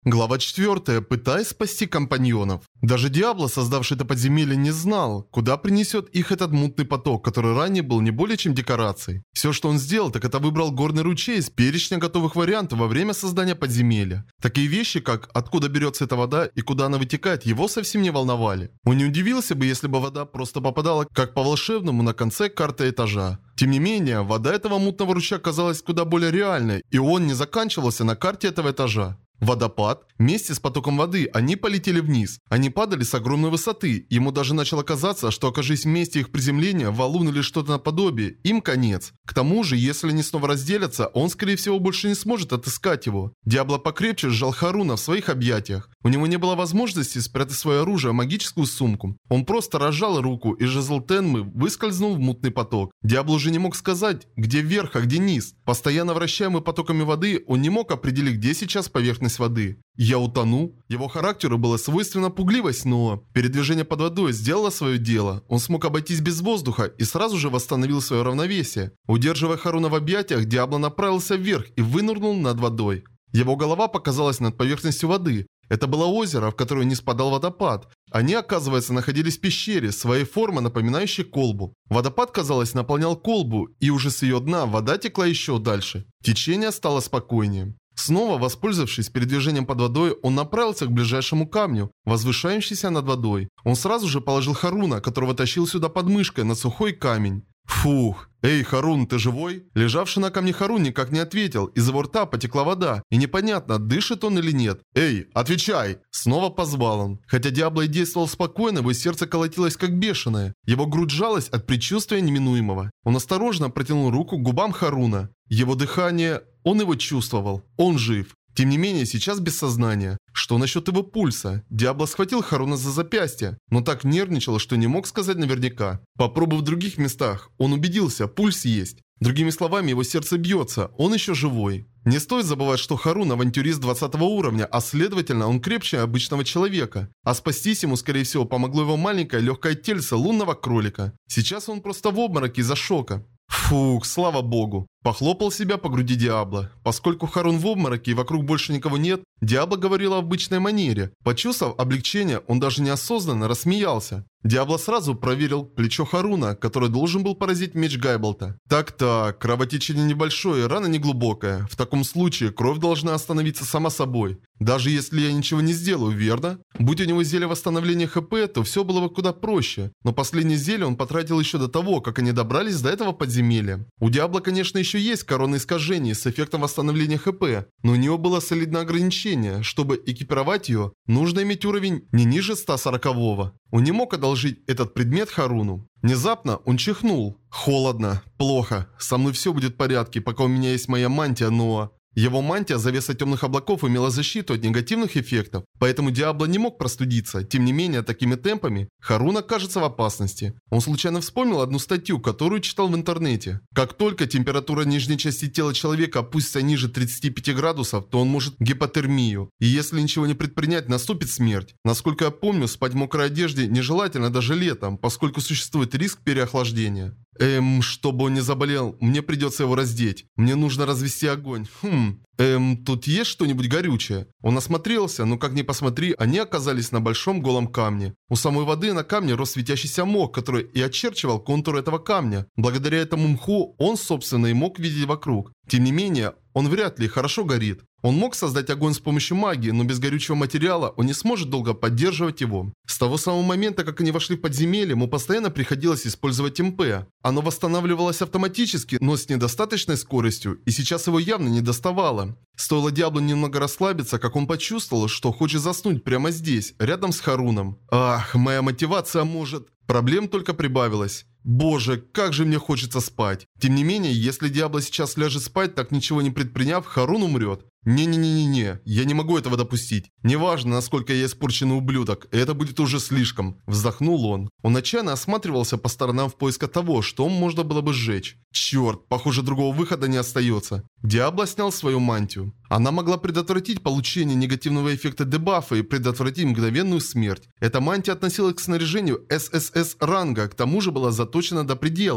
Глава 4. Пытаясь спасти компаньонов. Даже Диабло, создавший это подземелье, не знал, куда принесет их этот мутный поток, который ранее был не более чем декорацией. Все, что он сделал, так это выбрал горный ручей из перечня готовых вариантов во время создания подземелья. Такие вещи, как откуда берется эта вода и куда она вытекает, его совсем не волновали. Он не удивился бы, если бы вода просто попадала как по волшебному на конце карты этажа. Тем не менее, вода этого мутного ручья казалась куда более реальной, и он не заканчивался на карте этого этажа. Водопад. Вместе с потоком воды они полетели вниз. Они падали с огромной высоты. Ему даже начало казаться, что окажись в месте их приземления, валун или что-то наподобие, им конец. К тому же, если они снова разделятся, он скорее всего больше не сможет отыскать его. Диабло покрепче сжал Харуна в своих объятиях. У него не было возможности спрятать свое оружие в магическую сумку. Он просто разжал руку, и жезл Тенмы выскользнул в мутный поток. Диабло уже не мог сказать, где вверх, а где низ. Постоянно вращаемый потоками воды, он не мог определить, где сейчас поверхность воды. «Я утону». Его характеру было свойственно пугливость, но передвижение под водой сделало свое дело. Он смог обойтись без воздуха и сразу же восстановил свое равновесие. Удерживая Харуна в объятиях, Диабло направился вверх и вынырнул над водой. Его голова показалась над поверхностью воды. Это было озеро, в которое не спадал водопад. Они, оказывается, находились в пещере, своей формы напоминающей колбу. Водопад, казалось, наполнял колбу, и уже с ее дна вода текла еще дальше. Течение стало спокойнее. Снова, воспользовавшись передвижением под водой, он направился к ближайшему камню, возвышающемуся над водой. Он сразу же положил Харуна, которого тащил сюда под мышкой, на сухой камень. Фух. «Эй, Харун, ты живой?» Лежавший на камне Харун никак не ответил, из его рта потекла вода, и непонятно, дышит он или нет. «Эй, отвечай!» Снова позвал он. Хотя Диабло и действовал спокойно, его сердце колотилось как бешеное. Его грудь сжалась от предчувствия неминуемого. Он осторожно протянул руку к губам Харуна. Его дыхание... Он его чувствовал. Он жив. Тем не менее, сейчас без сознания. Что насчет его пульса? Диабло схватил Харуна за запястье, но так нервничал, что не мог сказать наверняка. Попробовав в других местах, он убедился, пульс есть. Другими словами, его сердце бьется, он еще живой. Не стоит забывать, что Харун авантюрист 20 уровня, а следовательно, он крепче обычного человека. А спастись ему, скорее всего, помогло его маленькое легкое тельце лунного кролика. Сейчас он просто в обмороке из-за шока. Фух, слава богу. Похлопал себя по груди Диабло. Поскольку Харун в обмороке и вокруг больше никого нет, Диабло говорил в обычной манере. Почувствовав облегчение, он даже неосознанно рассмеялся. Диабло сразу проверил плечо Харуна, который должен был поразить меч Гайболта. Так-так, кровотечение небольшое, рана неглубокая. В таком случае кровь должна остановиться сама собой. Даже если я ничего не сделаю, верно? Будь у него зелье восстановления ХП, то все было бы куда проще. Но последнее зелье он потратил еще до того, как они добрались до этого подземелья. У Диабло, конечно, еще есть коронное искажение с эффектом восстановления ХП, но у него было солидное ограничение. Чтобы экипировать ее, нужно иметь уровень не ниже 140-го. Он не мог одолжить этот предмет Харуну. Внезапно он чихнул. Холодно. Плохо. Со мной все будет в порядке, пока у меня есть моя мантия, но... Его мантия завеса темных облаков имела защиту от негативных эффектов, поэтому Диабло не мог простудиться. Тем не менее, такими темпами Харун окажется в опасности. Он случайно вспомнил одну статью, которую читал в интернете. Как только температура нижней части тела человека опустится ниже 35 градусов, то он может гипотермию. И если ничего не предпринять, наступит смерть. Насколько я помню, спать в мокрой одежде нежелательно даже летом, поскольку существует риск переохлаждения. Чтобы он не заболел, мне придется его раздеть. Мне нужно развести огонь. Тут есть что-нибудь горючее? Он осмотрелся, но как ни посмотри, они оказались на большом голом камне. У самой воды на камне рос светящийся мох, который и очерчивал контур этого камня. Благодаря этому мху он, собственно, и мог видеть вокруг. Тем не менее, он вряд ли хорошо горит. Он мог создать огонь с помощью магии, но без горючего материала он не сможет долго поддерживать его. С того самого момента, как они вошли в подземелье, ему постоянно приходилось использовать МП. Оно восстанавливалось автоматически, но с недостаточной скоростью, и сейчас его явно не доставало. Стоило Диабло немного расслабиться, как он почувствовал, что хочет заснуть прямо здесь, рядом с Харуном. Ах, моя мотивация может... Проблем только прибавилось. Боже, как же мне хочется спать. Тем не менее, если Диабло сейчас ляжет спать, так ничего не предприняв, Харун умрет. Не-не-не-не-не, я не могу этого допустить. Неважно, насколько я испорченный ублюдок, это будет уже слишком. Вздохнул он. Он отчаянно осматривался по сторонам в поисках того, что можно было бы сжечь. Черт, похоже, другого выхода не остается. Диабло снял свою мантию. Она могла предотвратить получение негативного эффекта дебафа и предотвратить мгновенную смерть. Эта мантия относилась к снаряжению ССС ранга, к тому же была заточена до предела.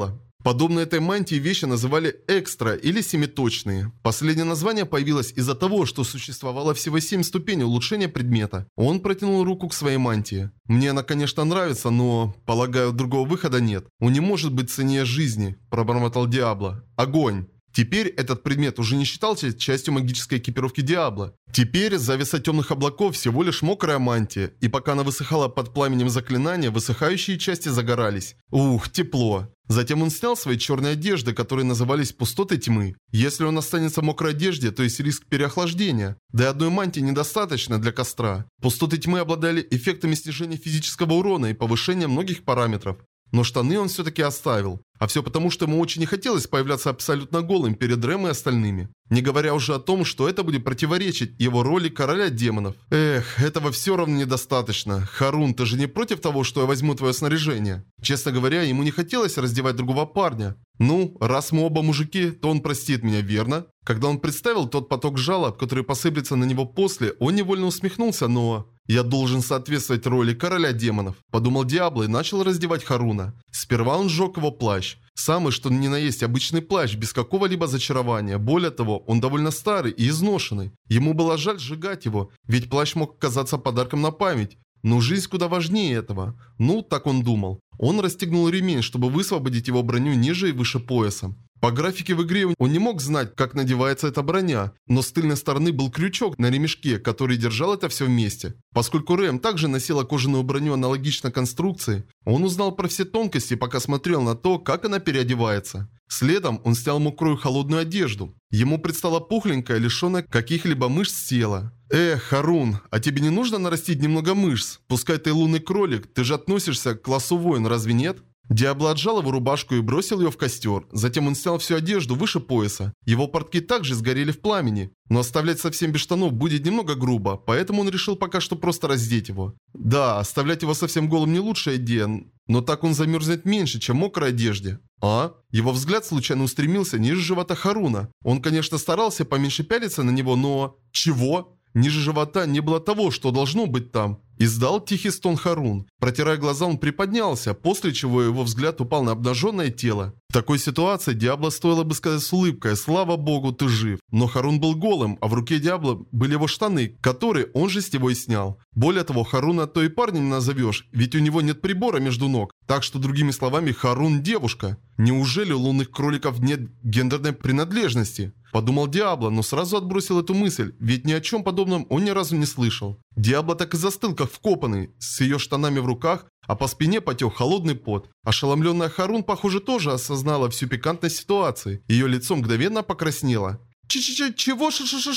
Подобные этой мантии вещи называли экстра или семиточные. Последнее название появилось из-за того, что существовало всего 7 ступеней улучшения предмета. Он протянул руку к своей мантии. Мне она, конечно, нравится, но, полагаю, другого выхода нет. Он не может быть ценнее жизни, пробормотал Диабло. Огонь. Теперь этот предмет уже не считался частью магической экипировки Диабло. Теперь завеса темных облаков всего лишь мокрая мантия, и пока она высыхала под пламенем заклинания, высыхающие части загорались. Ух, тепло. Затем он снял свои черные одежды, которые назывались пустотой тьмы. Если он останется в мокрой одежде, то есть риск переохлаждения. Да и одной мантии недостаточно для костра. Пустоты тьмы обладали эффектами снижения физического урона и повышения многих параметров. Но штаны он все-таки оставил. А все потому, что ему очень не хотелось появляться абсолютно голым перед Рэм и остальными. Не говоря уже о том, что это будет противоречить его роли короля демонов. Эх, этого все равно недостаточно. Харун, ты же не против того, что я возьму твое снаряжение? Честно говоря, ему не хотелось раздевать другого парня. Ну, раз мы оба мужики, то он простит меня, верно? Когда он представил тот поток жалоб, который посыплется на него после, он невольно усмехнулся, но... «Я должен соответствовать роли короля демонов», – подумал Диабло и начал раздевать Харуна. Сперва он сжег его плащ. Самый что ни на есть обычный плащ, без какого-либо зачарования. Более того, он довольно старый и изношенный. Ему было жаль сжигать его, ведь плащ мог казаться подарком на память. Но жизнь куда важнее этого. Ну, так он думал. Он расстегнул ремень, чтобы высвободить его броню ниже и выше пояса. По графике в игре он не мог знать, как надевается эта броня, но с тыльной стороны был крючок на ремешке, который держал это все вместе. Поскольку Рэм также носила кожаную броню аналогично конструкции, он узнал про все тонкости, пока смотрел на то, как она переодевается. Следом он снял мокрую холодную одежду. Ему предстала пухленькая, лишенная каких-либо мышц тела. «Эх, Харун, а тебе не нужно нарастить немного мышц? Пускай ты лунный кролик, ты же относишься к классу воин, разве нет?» Диабло отжал его рубашку и бросил ее в костер. Затем он снял всю одежду выше пояса. Его портки также сгорели в пламени. Но оставлять совсем без штанов будет немного грубо, поэтому он решил пока что просто раздеть его. Да, оставлять его совсем голым не лучшая идея, но так он замерзнет меньше, чем в мокрой одежде. А? Его взгляд случайно устремился ниже живота Харуна. Он, конечно, старался поменьше пялиться на него, но... Чего? Ниже живота не было того, что должно быть там. Издал тихий стон Харун. Протирая глаза, он приподнялся, после чего его взгляд упал на обнаженное тело. В такой ситуации Диабло стоило бы сказать с улыбкой: «Слава богу, ты жив». Но Харун был голым, а в руке Диабло были его штаны, которые он же с него и снял. Более того, Харуна то и парнем не назовешь, ведь у него нет прибора между ног. Так что, другими словами, Харун девушка. Неужели у лунных кроликов нет гендерной принадлежности? Подумал Диабло, но сразу отбросил эту мысль, ведь ни о чем подобном он ни разу не слышал. Диабло так и застыл, как вкопанный, с ее штанами в руках, а по спине потек холодный пот. Ошеломленная Харун, похоже, тоже осознала всю пикантность ситуации. Ее лицо мгновенно покраснело. Чего?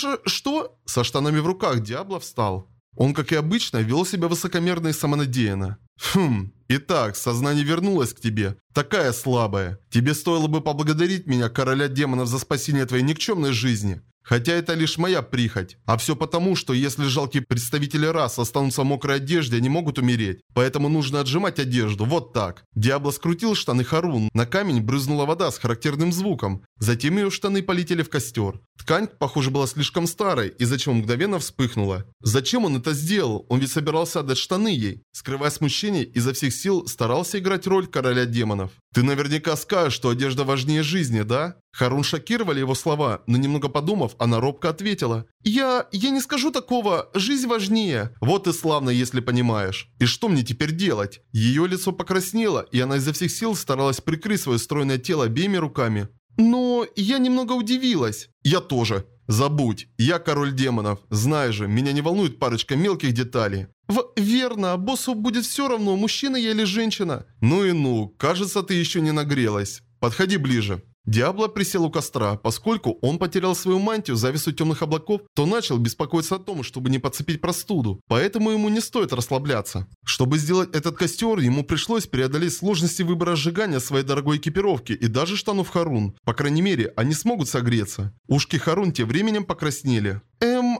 Что? Со штанами в руках Диабло встал. Он, как и обычно, вел себя высокомерно и самонадеянно. Итак, сознание вернулось к тебе. Такая слабая. Тебе стоило бы поблагодарить меня, короля демонов, за спасение твоей никчемной жизни. Хотя это лишь моя прихоть. А все потому, что если жалкие представители рас останутся в мокрой одежде, они могут умереть. Поэтому нужно отжимать одежду. Вот так. Диабло скрутил штаны Харун. На камень брызнула вода с характерным звуком. Затем ее штаны полетели в костер. Ткань, похоже, была слишком старой, из-за чего мгновенно вспыхнула. Зачем он это сделал? Он ведь собирался отдать штаны ей. Скрывая смущение, изо всех сил старался играть роль короля демонов. Ты наверняка скажешь, что одежда важнее жизни, да? Харун шокировали его слова, но немного подумав, она робко ответила: Я не скажу такого, жизнь важнее. Вот и славно, если понимаешь. И что мне теперь делать? Ее лицо покраснело, и она изо всех сил старалась прикрыть свое стройное тело обеими руками. Но я немного удивилась. Я тоже. Забудь, я король демонов. Знаешь же, меня не волнует парочка мелких деталей. Верно, боссу будет все равно, мужчина я или женщина. Ну и ну, кажется, ты еще не нагрелась. Подходи ближе. Диабло присел у костра. Поскольку он потерял свою мантию, завесу темных облаков, то начал беспокоиться о том, чтобы не подцепить простуду. Поэтому ему не стоит расслабляться. Чтобы сделать этот костер, ему пришлось преодолеть сложности выбора сжигания своей дорогой экипировки и даже штанов Харун. По крайней мере, они смогут согреться. Ушки Харун тем временем покраснели.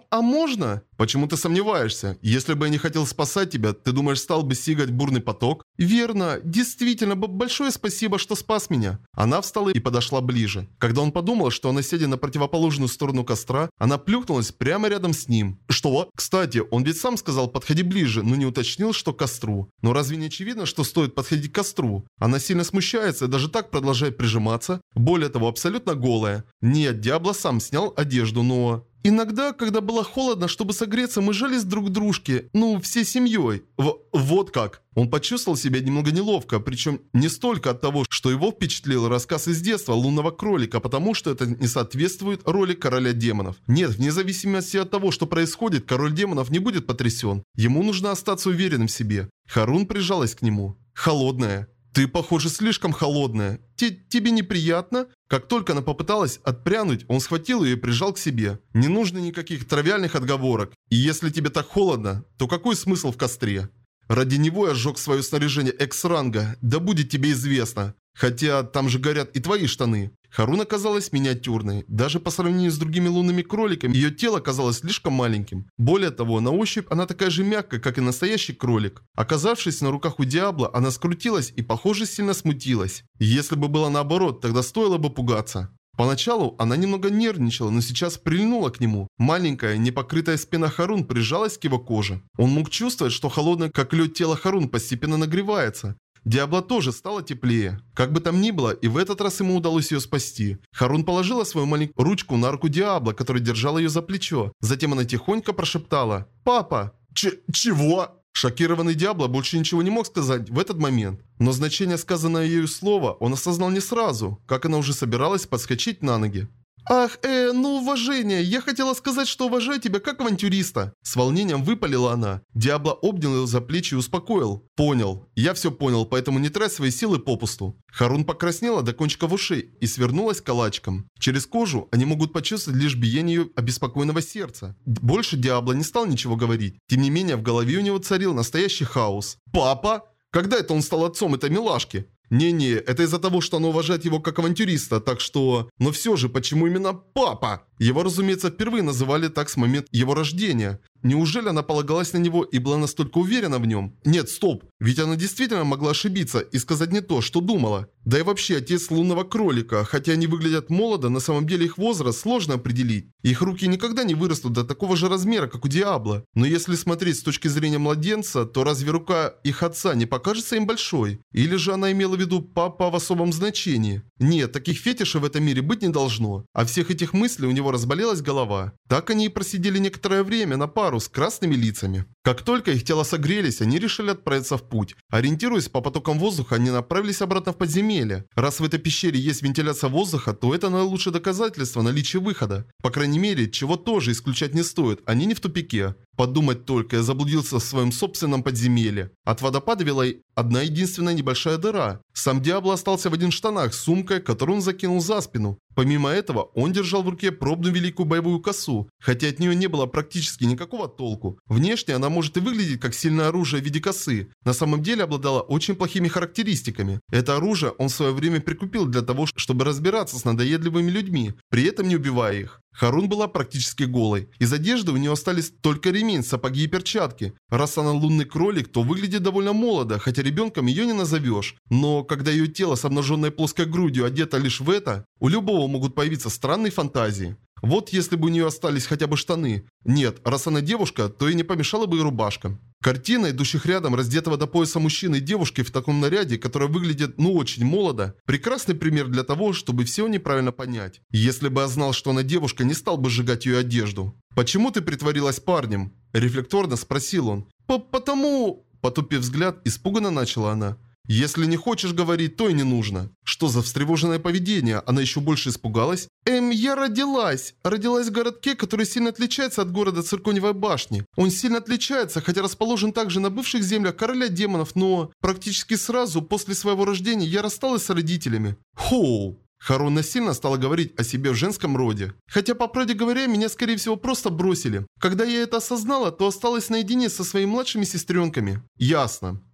А можно? Почему ты сомневаешься? Если бы я не хотел спасать тебя, ты думаешь, стал бы сигать бурный поток? Верно. Действительно, большое спасибо, что спас меня. Она встала и подошла ближе. Когда он подумал, что она сидит на противоположную сторону костра, она плюхнулась прямо рядом с ним. Что? Кстати, он ведь сам сказал подходи ближе, но не уточнил, что к костру. Но разве не очевидно, что стоит подходить к костру? Она сильно смущается и даже так продолжает прижиматься. Более того, абсолютно голая. Нет, Диабло сам снял одежду, но... Иногда, когда было холодно, чтобы согреться, мы жались друг к дружке. Ну, всей семьей. Вот как. Он почувствовал себя немного неловко, причем не столько от того, что его впечатлил рассказ из детства лунного кролика, потому что это не соответствует роли короля демонов. Нет, вне зависимости от того, что происходит, король демонов не будет потрясен. Ему нужно остаться уверенным в себе. Харун прижалась к нему. Холодная. Ты, похоже, слишком холодная. Тебе неприятно? Как только она попыталась отпрянуть, он схватил ее и прижал к себе. Не нужно никаких тривиальных отговорок. И если тебе так холодно, то какой смысл в костре? Ради него я сжег свое снаряжение X-ранга, да будет тебе известно. Хотя там же горят и твои штаны. Харун оказалась миниатюрной. Даже по сравнению с другими лунными кроликами, ее тело казалось слишком маленьким. Более того, на ощупь она такая же мягкая, как и настоящий кролик. Оказавшись на руках у Диабло, она скрутилась и, похоже, сильно смутилась. Если бы было наоборот, тогда стоило бы пугаться. Поначалу она немного нервничала, но сейчас прильнула к нему. Маленькая, непокрытая спина Харун прижалась к его коже. Он мог чувствовать, что холодное, как лед, тело Харун постепенно нагревается. Диабло тоже стало теплее. Как бы там ни было, и в этот раз ему удалось ее спасти. Харун положила свою маленькую ручку на руку Диабло, который держал ее за плечо. Затем она тихонько прошептала: «Папа!» Чего? Шокированный Диабло больше ничего не мог сказать в этот момент. Но значение сказанного ею слова он осознал не сразу, как она уже собиралась подскочить на ноги. «Ах, ну уважение, я хотела сказать, что уважаю тебя как авантюриста». С волнением выпалила она. Диабло обнял ее за плечи и успокоил. «Понял. Я все понял, поэтому не трать свои силы попусту». Харун покраснела до кончиков ушей и свернулась калачиком. Через кожу они могут почувствовать лишь биение ее обеспокоенного сердца. Больше Диабло не стал ничего говорить. Тем не менее, в голове у него царил настоящий хаос. «Папа? Когда это он стал отцом этой милашки?» Не-не, это из-за того, что она уважает его как авантюриста, так что... Но все же, почему именно папа? Его, разумеется, впервые называли так с момента его рождения. Неужели она полагалась на него и была настолько уверена в нем? Нет, стоп, ведь она действительно могла ошибиться и сказать не то, что думала. Да и вообще, отец лунного кролика, хотя они выглядят молодо, на самом деле их возраст сложно определить. Их руки никогда не вырастут до такого же размера, как у Диабло. Но если смотреть с точки зрения младенца, то разве рука их отца не покажется им большой? Или же она имела в виду папа в особом значении? Нет, таких фетишей в этом мире быть не должно. А всех этих мыслей у него разболелась голова. Так они и просидели некоторое время на пару с красными лицами. Как только их тела согрелись, они решили отправиться в путь. Ориентируясь по потокам воздуха, они направились обратно в подземелье. Раз в этой пещере есть вентиляция воздуха, то это наилучшее доказательство наличия выхода. По крайней мере, чего тоже исключать не стоит, они не в тупике. Подумать только, я заблудился в своем собственном подземелье. От водопада вела одна единственная небольшая дыра. Сам Диабло остался в один штанах с сумкой, которую он закинул за спину. Помимо этого, он держал в руке пробную великую боевую косу, хотя от нее не было практически никакого толку. Внешне она может и выглядеть как сильное оружие в виде косы. На самом деле обладала очень плохими характеристиками. Это оружие он в свое время прикупил для того, чтобы разбираться с надоедливыми людьми, при этом не убивая их. Харун была практически голой. Из одежды у нее остались только ремень, сапоги и перчатки. Раз она лунный кролик, то выглядит довольно молодо, хотя ребенком ее не назовешь. Но когда ее тело с обнаженной плоской грудью одето лишь в это, у любого могут появиться странные фантазии. Вот если бы у нее остались хотя бы штаны. Нет, раз она девушка, то и не помешала бы и рубашка. Картина идущих рядом раздетого до пояса мужчины и девушки в таком наряде, которая выглядит очень молодо, прекрасный пример для того, чтобы все неправильно понять. Если бы я знал, что она девушка, не стал бы сжигать ее одежду. «Почему ты притворилась парнем?» Рефлекторно спросил он. «Потому...» Потупив взгляд, испуганно начала она. «Если не хочешь говорить, то и не нужно». Что за встревоженное поведение? Она еще больше испугалась? Я родилась. Родилась в городке, который сильно отличается от города Циркониевой башни. Он сильно отличается, хотя расположен также на бывших землях короля демонов, но... Практически сразу после своего рождения я рассталась с родителями. Хоу. Харун насильно стала говорить о себе в женском роде. Хотя, по правде говоря, меня, скорее всего, просто бросили. Когда я это осознала, то осталась наедине со своими младшими сестренками. Ясно.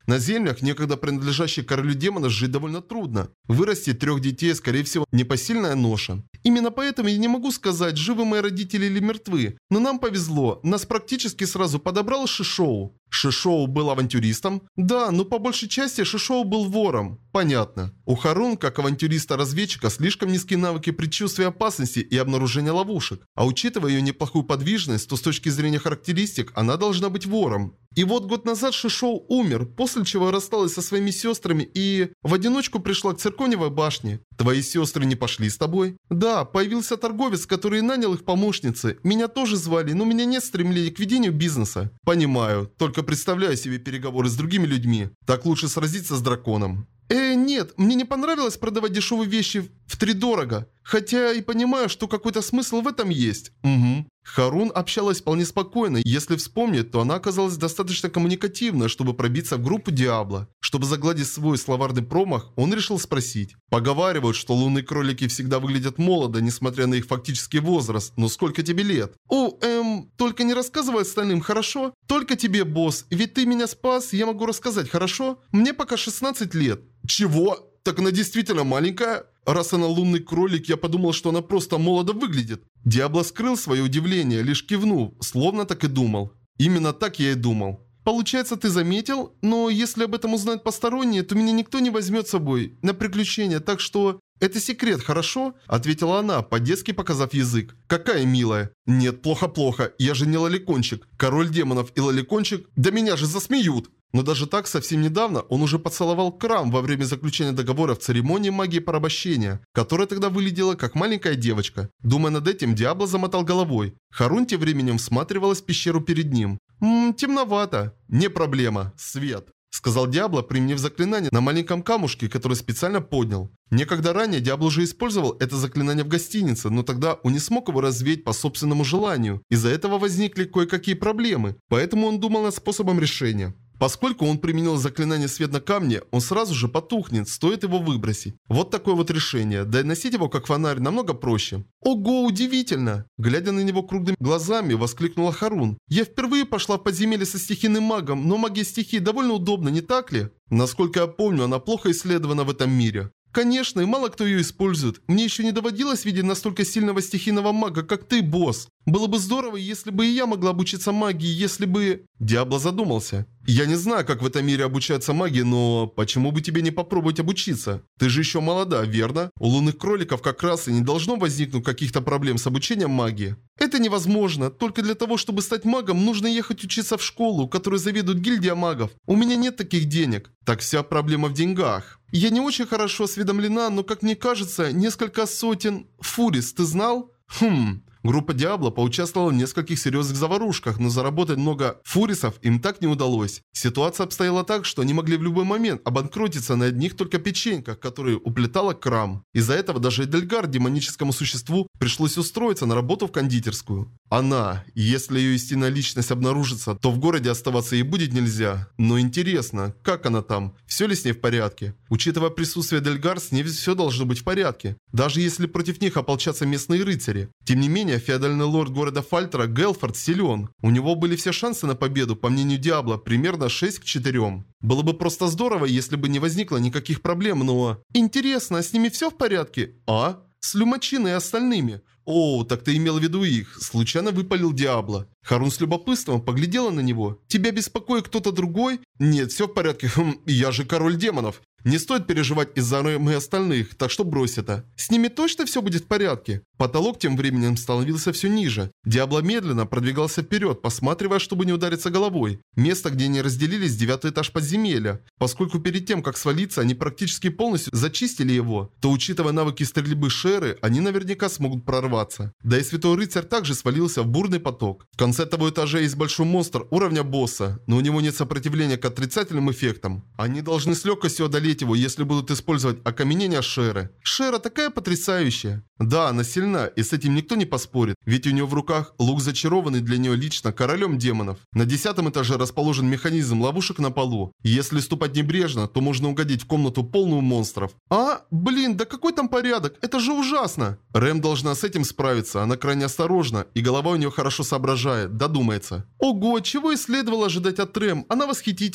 На землях, некогда принадлежащих королю демонов, жить довольно трудно. Вырастить 3 детей, скорее всего, непосильная ноша. Именно поэтому я не могу сказать, живы мои родители или мертвы. Но нам повезло, нас практически сразу подобрал Шишоу. Шишоу был авантюристом? Да, но по большей части Шишоу был вором. Понятно. У Харун, как авантюриста-разведчика, слишком низкие навыки предчувствия опасности и обнаружения ловушек. А учитывая ее неплохую подвижность, то с точки зрения характеристик, она должна быть вором. И вот год назад Шишоу умер, после чего рассталась со своими сестрами и в одиночку пришла к Цирконевой башне. Твои сестры не пошли с тобой? Да, появился торговец, который нанял их помощницы. Меня тоже звали, но у меня нет стремления к ведению бизнеса. Понимаю, только представляю себе переговоры с другими людьми. Так лучше сразиться с драконом. Нет, мне не понравилось продавать дешевые вещи втридорого. Хотя и понимаю, что какой-то смысл в этом есть. Угу. Харун общалась вполне спокойно. Если вспомнить, то она оказалась достаточно коммуникативна, чтобы пробиться в группу Диабло. Чтобы загладить свой словарный промах, он решил спросить. Поговаривают, что лунные кролики всегда выглядят молодо, несмотря на их фактический возраст. Но сколько тебе лет? Только не рассказывай остальным, хорошо? Только тебе, босс. Ведь ты меня спас, я могу рассказать, хорошо? Мне пока 16 лет. Чего? Так она действительно маленькая? Раз она лунный кролик, я подумал, что она просто молодо выглядит. Диабло скрыл свое удивление, лишь кивнув, словно так и думал. Именно так я и думал. Получается, ты заметил? Но если об этом узнают посторонние, то меня никто не возьмет с собой на приключения, так что... «Это секрет, хорошо?» – ответила она, по-детски показав язык. «Какая милая!» «Нет, плохо-плохо, я же не лоликончик. Король демонов и лоликончик, да меня же засмеют!» Но даже так, совсем недавно он уже поцеловал Крам во время заключения договора в церемонии магии порабощения, которая тогда выглядела как маленькая девочка. Думая над этим, Диабло замотал головой. Харун тем временем всматривалась в пещеру перед ним. Темновато. Не проблема. Свет. Сказал Диабло, применив заклинание на маленьком камушке, который специально поднял. Некогда ранее Диабло уже использовал это заклинание в гостинице, но тогда он не смог его развеять по собственному желанию. Из-за этого возникли кое-какие проблемы, поэтому он думал над способом решения. Поскольку он применил заклинание «Свет на камне», он сразу же потухнет, стоит его выбросить. Вот такое вот решение. Да и носить его как фонарь намного проще. Ого, удивительно! Глядя на него круглыми глазами, воскликнула Харун. Я впервые пошла в подземелье со стихийным магом, но магия стихии довольно удобна, не так ли? Насколько я помню, она плохо исследована в этом мире. Конечно, и мало кто ее использует. Мне еще не доводилось видеть настолько сильного стихийного мага, как ты, босс. Было бы здорово, если бы и я могла обучиться магии, если бы... Диабло задумался. Я не знаю, как в этом мире обучаются маги, но почему бы тебе не попробовать обучиться? Ты же еще молода, верно? У лунных кроликов как раз и не должно возникнуть каких-то проблем с обучением магии. Это невозможно. Только для того, чтобы стать магом, нужно ехать учиться в школу, которой заведует гильдия магов. У меня нет таких денег. Так вся проблема в деньгах. Я не очень хорошо осведомлена, но, как мне кажется, несколько сотен... Фурис, ты знал? Группа Диабло поучаствовала в нескольких серьезных заварушках, но заработать много фурисов им так не удалось. Ситуация обстояла так, что они могли в любой момент обанкротиться на одних только печеньках, которые уплетала Крам. Из-за этого даже Эдельгар, демоническому существу, пришлось устроиться на работу в кондитерскую. Она, если ее истинная личность обнаружится, то в городе оставаться ей будет нельзя. Но интересно, как она там? Все ли с ней в порядке? Учитывая присутствие Эдельгар, с ней все должно быть в порядке. Даже если против них ополчатся местные рыцари. Тем не менее, феодальный лорд города Фальтера Гелфорд силен. У него были все шансы на победу, по мнению Диабло, примерно 6 к 4. Было бы просто здорово, если бы не возникло никаких проблем, но... Интересно, а с ними все в порядке? А? С Люмачиной и остальными? О, так ты имел в виду их. Случайно выпалил Диабло. Харун с любопытством поглядела на него. Тебя беспокоит кто-то другой? Нет, все в порядке. Я же король демонов. Не стоит переживать из-за мы остальных, так что брось это. С ними точно все будет в порядке? Потолок тем временем становился все ниже. Диабло медленно продвигался вперед, посматривая, чтобы не удариться головой. Место, где они разделились, 9-й этаж подземелья. Поскольку перед тем, как свалиться, они практически полностью зачистили его, то, учитывая навыки стрельбы Шеры, они наверняка смогут прорваться. Да и Святой Рыцарь также свалился в бурный поток. В конце того этажа есть большой монстр уровня босса, но у него нет сопротивления к отрицательным эффектам. Они должны с легкостью одолеть его, если будут использовать окаменение Шеры. Шера такая потрясающая. Да, она сильна, и с этим никто не поспорит, ведь у нее в руках лук, зачарованный для нее лично королем демонов. На 10-м этаже расположен механизм ловушек на полу. Если ступать небрежно, то можно угодить в комнату полную монстров. Блин, да какой там порядок? Это же ужасно! Рэм должна с этим справиться, она крайне осторожна, и голова у нее хорошо соображает, додумается. Ого, чего и следовало ожидать от Рэм, она восхитительна.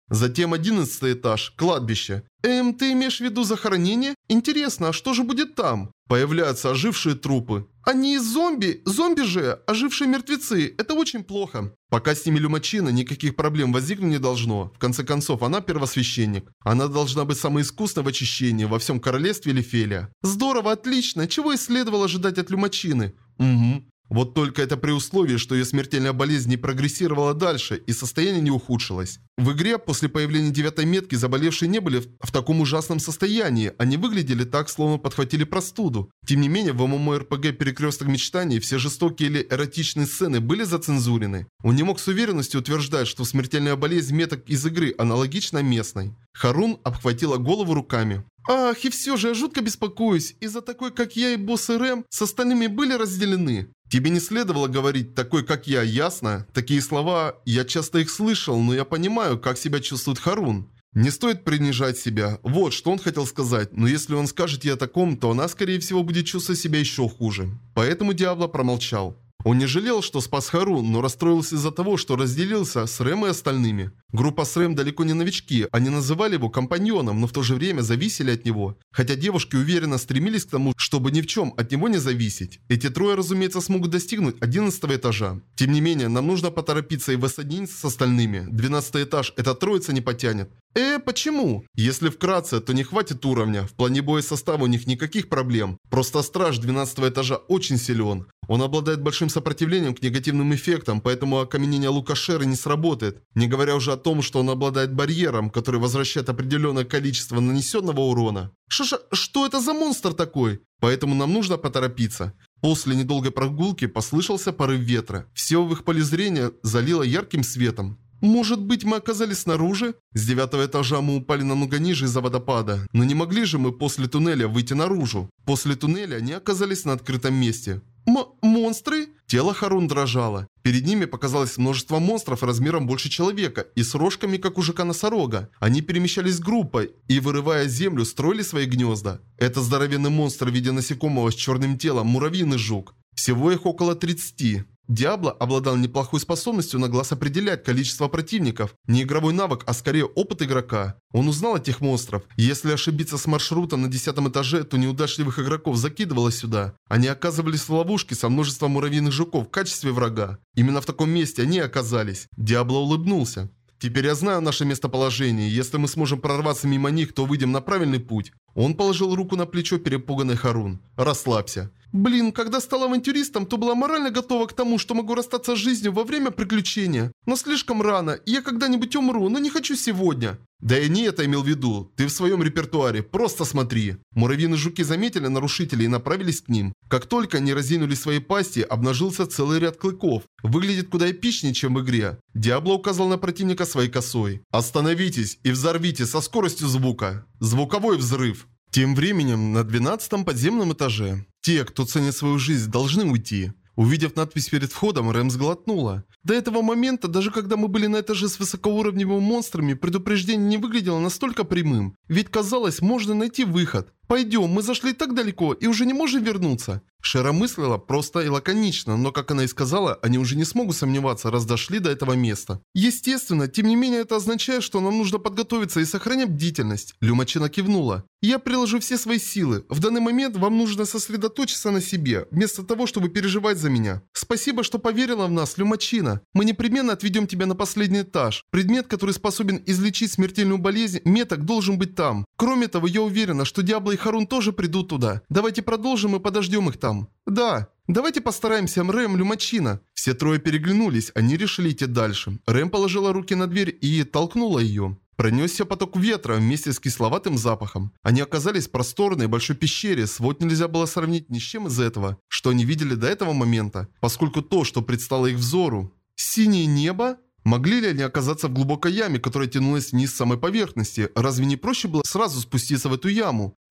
Затем 11-й этаж, кладбище. Ты имеешь в виду захоронение? Интересно, а что же будет там? Появляются ожившие трупы. Они зомби? Зомби же, ожившие мертвецы. Это очень плохо. Пока с ними Люмачина, никаких проблем возникнуть не должно. В конце концов, она первосвященник. Она должна быть самой искусной в очищении во всем королевстве Лефелия. Здорово, отлично. Чего и следовало ожидать от Люмачины? Угу. Вот только это при условии, что ее смертельная болезнь не прогрессировала дальше и состояние не ухудшилось. В игре после появления 9-й метки заболевшие не были в таком ужасном состоянии, они выглядели так, словно подхватили простуду. Тем не менее, в MMORPG «Перекресток мечтаний» все жестокие или эротичные сцены были зацензурены. Он не мог с уверенностью утверждать, что смертельная болезнь меток из игры аналогична местной. Харун обхватила голову руками. Ах, и все же я жутко беспокоюсь. Из-за такой, как я и босс РМ, с остальными были разделены. Тебе не следовало говорить «такой, как я», ясно? Такие слова, я часто их слышал, но я понимаю, как себя чувствует Харун. Не стоит принижать себя. Вот, что он хотел сказать. Но если он скажет ей о таком, то она, скорее всего, будет чувствовать себя еще хуже. Поэтому Диабло промолчал. Он не жалел, что спас Харун, но расстроился из-за того, что разделился с Рэм и остальными. Группа с Рэм далеко не новички, они называли его компаньоном, но в то же время зависели от него. Хотя девушки уверенно стремились к тому, чтобы ни в чем от него не зависеть. Эти трое, разумеется, смогут достигнуть 11-го этажа. Тем не менее, нам нужно поторопиться и воссоединиться с остальными. 12-й этаж эта троица не потянет. Почему? Если вкратце, то не хватит уровня. В плане боесостава у них никаких проблем. Просто страж 12-го этажа очень силен. Он обладает большим сопротивлением к негативным эффектам, поэтому окаменение Лукашеры не сработает. Не говоря уже о том, что он обладает барьером, который возвращает определенное количество нанесенного урона. Что это за монстр такой? Поэтому нам нужно поторопиться. После недолгой прогулки послышался порыв ветра. Все в их поле зрения залило ярким светом. Может быть, мы оказались снаружи? С 9-го этажа мы упали намного ниже из-за водопада. Но не могли же мы после туннеля выйти наружу. После туннеля они оказались на открытом месте. Монстры? Тело Харун дрожало. Перед ними показалось множество монстров размером больше человека и с рожками, как у жука-носорога. Они перемещались группой и, вырывая землю, строили свои гнезда. Это здоровенный монстр в виде насекомого с черным телом, муравьиный жук. Всего их около 30. Диабло обладал неплохой способностью на глаз определять количество противников. Не игровой навык, а скорее опыт игрока. Он узнал этих монстров. Если ошибиться с маршрутом на 10-м этаже, то неудачливых игроков закидывало сюда. Они оказывались в ловушке со множеством муравьиных жуков в качестве врага. Именно в таком месте они оказались. Диабло улыбнулся. Теперь я знаю наше местоположение. Если мы сможем прорваться мимо них, то выйдем на правильный путь. Он положил руку на плечо перепуганной Харун. Расслабься. Блин, когда стал авантюристом, то была морально готова к тому, что могу расстаться с жизнью во время приключения. Но слишком рано, и я когда-нибудь умру, но не хочу сегодня. Да я не это имел в виду. Ты в своем репертуаре, просто смотри. Муравьиные жуки заметили нарушителей и направились к ним. Как только они разинули свои пасти, обнажился целый ряд клыков. Выглядит куда эпичнее, чем в игре. Диабло указал на противника своей косой. Остановитесь и взорвите со скоростью звука. Звуковой взрыв. Тем временем на 12-м подземном этаже. Те, кто ценит свою жизнь, должны уйти. Увидев надпись перед входом, Рэм сглотнула. До этого момента, даже когда мы были на этаже с высокоуровневыми монстрами, предупреждение не выглядело настолько прямым. Ведь казалось, можно найти выход. «Пойдем, мы зашли так далеко и уже не можем вернуться». Шера мыслила просто и лаконично, но, как она и сказала, они уже не смогут сомневаться, раз дошли до этого места. Естественно, тем не менее это означает, что нам нужно подготовиться и сохранять бдительность. Люмачина кивнула. «Я приложу все свои силы. В данный момент вам нужно сосредоточиться на себе, вместо того, чтобы переживать за меня. Спасибо, что поверила в нас, Люмачина. Мы непременно отведем тебя на последний этаж. Предмет, который способен излечить смертельную болезнь, меток должен быть там. Кроме того, я уверена, что Диабло и Харун тоже придут туда. Давайте продолжим и подождем их там». «Да. Давайте постараемся, Рэм, Люмачина». Все трое переглянулись, они решили идти дальше. Рэм положила руки на дверь и толкнула ее. Пронесся поток ветра вместе с кисловатым запахом. Они оказались в просторной большой пещере, свод нельзя было сравнить ни с чем из этого, что они видели до этого момента, поскольку то, что предстало их взору. Синее небо? Могли ли они оказаться в глубокой яме, которая тянулась вниз с самой поверхности? Разве не проще было сразу спуститься в эту яму?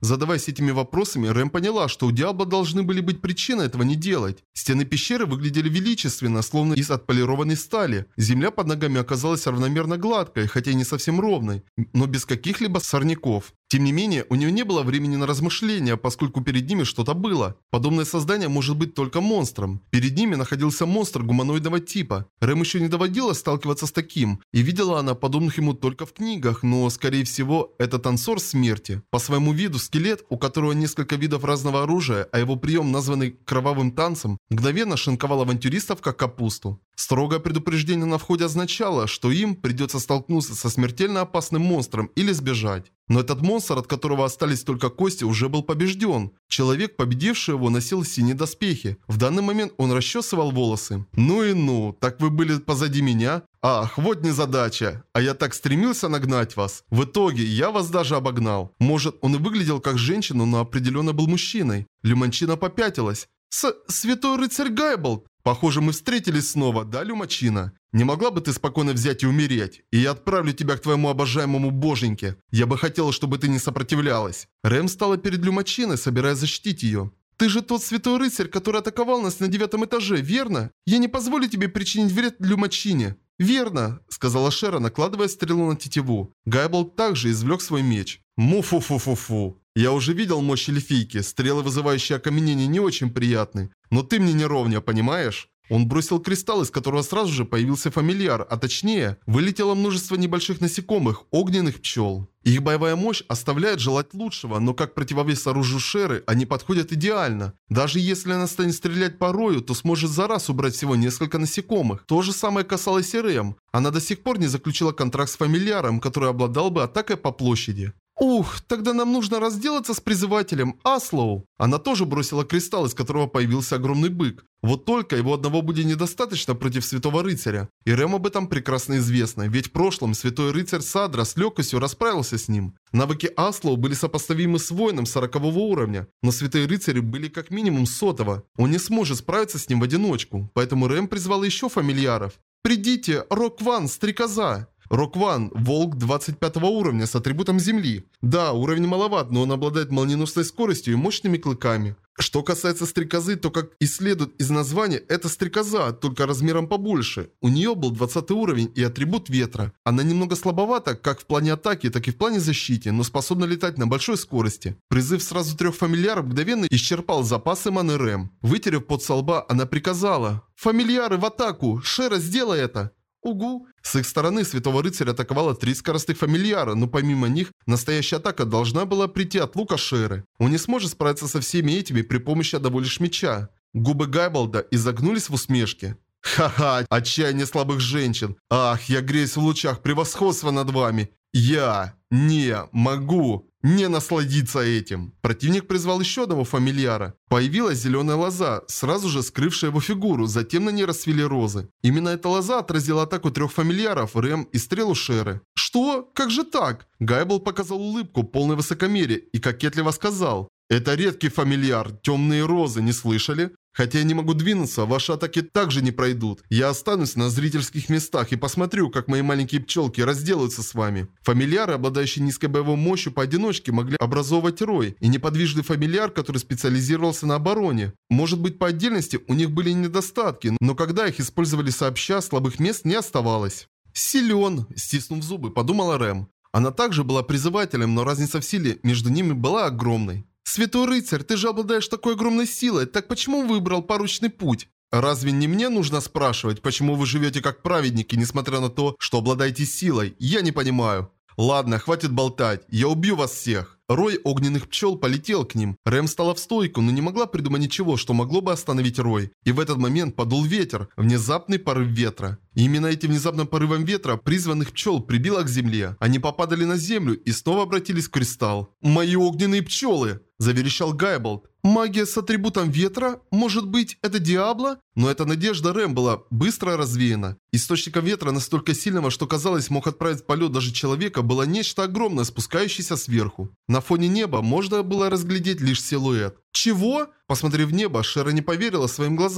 Задаваясь этими вопросами, Рэм поняла, что у Диабло должны были быть причины этого не делать. Стены пещеры выглядели величественно, словно из отполированной стали. Земля под ногами оказалась равномерно гладкой, хотя и не совсем ровной, но без каких-либо сорняков. Тем не менее, у нее не было времени на размышления, поскольку перед ними что-то было. Подобное создание может быть только монстром. Перед ними находился монстр гуманоидного типа. Рэм еще не доводилось сталкиваться с таким, и видела она подобных ему только в книгах, но, скорее всего, это танцор смерти. По своему виду скелет, у которого несколько видов разного оружия, а его прием, названный кровавым танцем, мгновенно шинковал авантюристов как капусту. Строгое предупреждение на входе означало, что им придется столкнуться со смертельно опасным монстром или сбежать. Но этот монстр, от которого остались только кости, уже был побежден. Человек, победивший его, носил синие доспехи. В данный момент он расчесывал волосы. Ну и ну, так вы были позади меня? Ах, вот незадача. А я так стремился нагнать вас. В итоге я вас даже обогнал. Может, он и выглядел как женщина, но определенно был мужчиной. Люманчина попятилась. Святой рыцарь Гайболт! Похоже, мы встретились снова, да, Люмачина? Не могла бы ты спокойно взять и умереть? И я отправлю тебя к твоему обожаемому боженьке. Я бы хотела, чтобы ты не сопротивлялась. Рэм стала перед Люмачиной, собираясь защитить ее. Ты же тот святой рыцарь, который атаковал нас на 9-м этаже, верно? Я не позволю тебе причинить вред Люмачине. «Верно», — сказала Шера, накладывая стрелу на тетиву. Гайболт также извлек свой меч. «Му-фу-фу-фу-фу. Я уже видел мощь эльфийки. Стрелы, вызывающие окаменение, не очень приятны. Но ты мне не ровня, понимаешь?» Он бросил кристалл, из которого сразу же появился фамильяр, а точнее, вылетело множество небольших насекомых, огненных пчел. Их боевая мощь оставляет желать лучшего, но как противовес оружию Шеры, они подходят идеально. Даже если она станет стрелять по рою, то сможет за раз убрать всего несколько насекомых. То же самое касалось и Рэм. Она до сих пор не заключила контракт с фамильяром, который обладал бы атакой по площади. «Ух, тогда нам нужно разделаться с призывателем Аслоу». Она тоже бросила кристалл, из которого появился огромный бык. Вот только его одного будет недостаточно против Святого Рыцаря. И Рэм об этом прекрасно известно, ведь в прошлом Святой Рыцарь Садра с легкостью расправился с ним. Навыки Аслоу были сопоставимы с воином 40-го уровня, но Святые Рыцари были как минимум 100-го. Он не сможет справиться с ним в одиночку, поэтому Рэм призвал еще фамильяров. «Придите, Рокван, стрекоза!» Рокван, волк 25 уровня с атрибутом земли. Да, уровень маловат, но он обладает молниеносной скоростью и мощными клыками. Что касается стрекозы, то как и следует из названия, это стрекоза, только размером побольше. У нее был 20 уровень и атрибут ветра. Она немного слабовата, как в плане атаки, так и в плане защиты, но способна летать на большой скорости. Призыв сразу 3 фамильяров мгновенно исчерпал запасы маны Рэм. Вытерев пот со лба, она приказала: «Фамильяры в атаку! Шера, сделай это!» Угу. С их стороны Святого Рыцаря атаковало 3 скоростных фамильяра, но помимо них, настоящая атака должна была прийти от лука Шеры. Он не сможет справиться со всеми этими при помощи одного лишь меча. Губы Гайболда изогнулись в усмешке. Ха-ха, отчаяние слабых женщин. Ах, я греюсь в лучах превосходства над вами. Я не могу не насладиться этим. Противник призвал еще одного фамильяра. Появилась зеленая лоза, сразу же скрывшая его фигуру, затем на ней расцвели розы. Именно эта лоза отразила атаку 3 фамильяров, Рэм и стрелу Шеры. «Что? Как же так?» Гайбол показал улыбку, полной высокомерия, и кокетливо сказал: «Это редкий фамильяр, темные розы, не слышали? Хотя я не могу двинуться, ваши атаки также не пройдут. Я останусь на зрительских местах и посмотрю, как мои маленькие пчелки разделаются с вами». Фамильяры, обладающие низкой боевой мощью поодиночке, могли образовывать рой, и неподвижный фамильяр, который специализировался на обороне. Может быть, по отдельности у них были недостатки, но когда их использовали сообща, слабых мест не оставалось. «Силен», стиснув зубы, подумала Рэм. Она также была призывателем, но разница в силе между ними была огромной. «Святой рыцарь, ты же обладаешь такой огромной силой, так почему выбрал порочный путь?» «Разве не мне нужно спрашивать, почему вы живете как праведники, несмотря на то, что обладаете силой? Я не понимаю». «Ладно, хватит болтать, я убью вас всех». Рой огненных пчел полетел к ним. Рэм встала в стойку, но не могла придумать ничего, что могло бы остановить рой. И в этот момент подул ветер, внезапный порыв ветра. И именно этим внезапным порывом ветра призванных пчел прибило к земле. Они попадали на землю и снова обратились в кристалл. «Мои огненные пчелы!» – заверещал Гайболд. «Магия с атрибутом ветра? Может быть, это Диабло?» Но эта надежда Рэм была быстро развеяна. Источником ветра настолько сильного, что казалось, мог отправить в полет даже человека, было нечто огромное, спускающееся сверху. На фоне неба можно было разглядеть лишь силуэт. «Чего?» Посмотрев в небо, Шера не поверила своим глазам.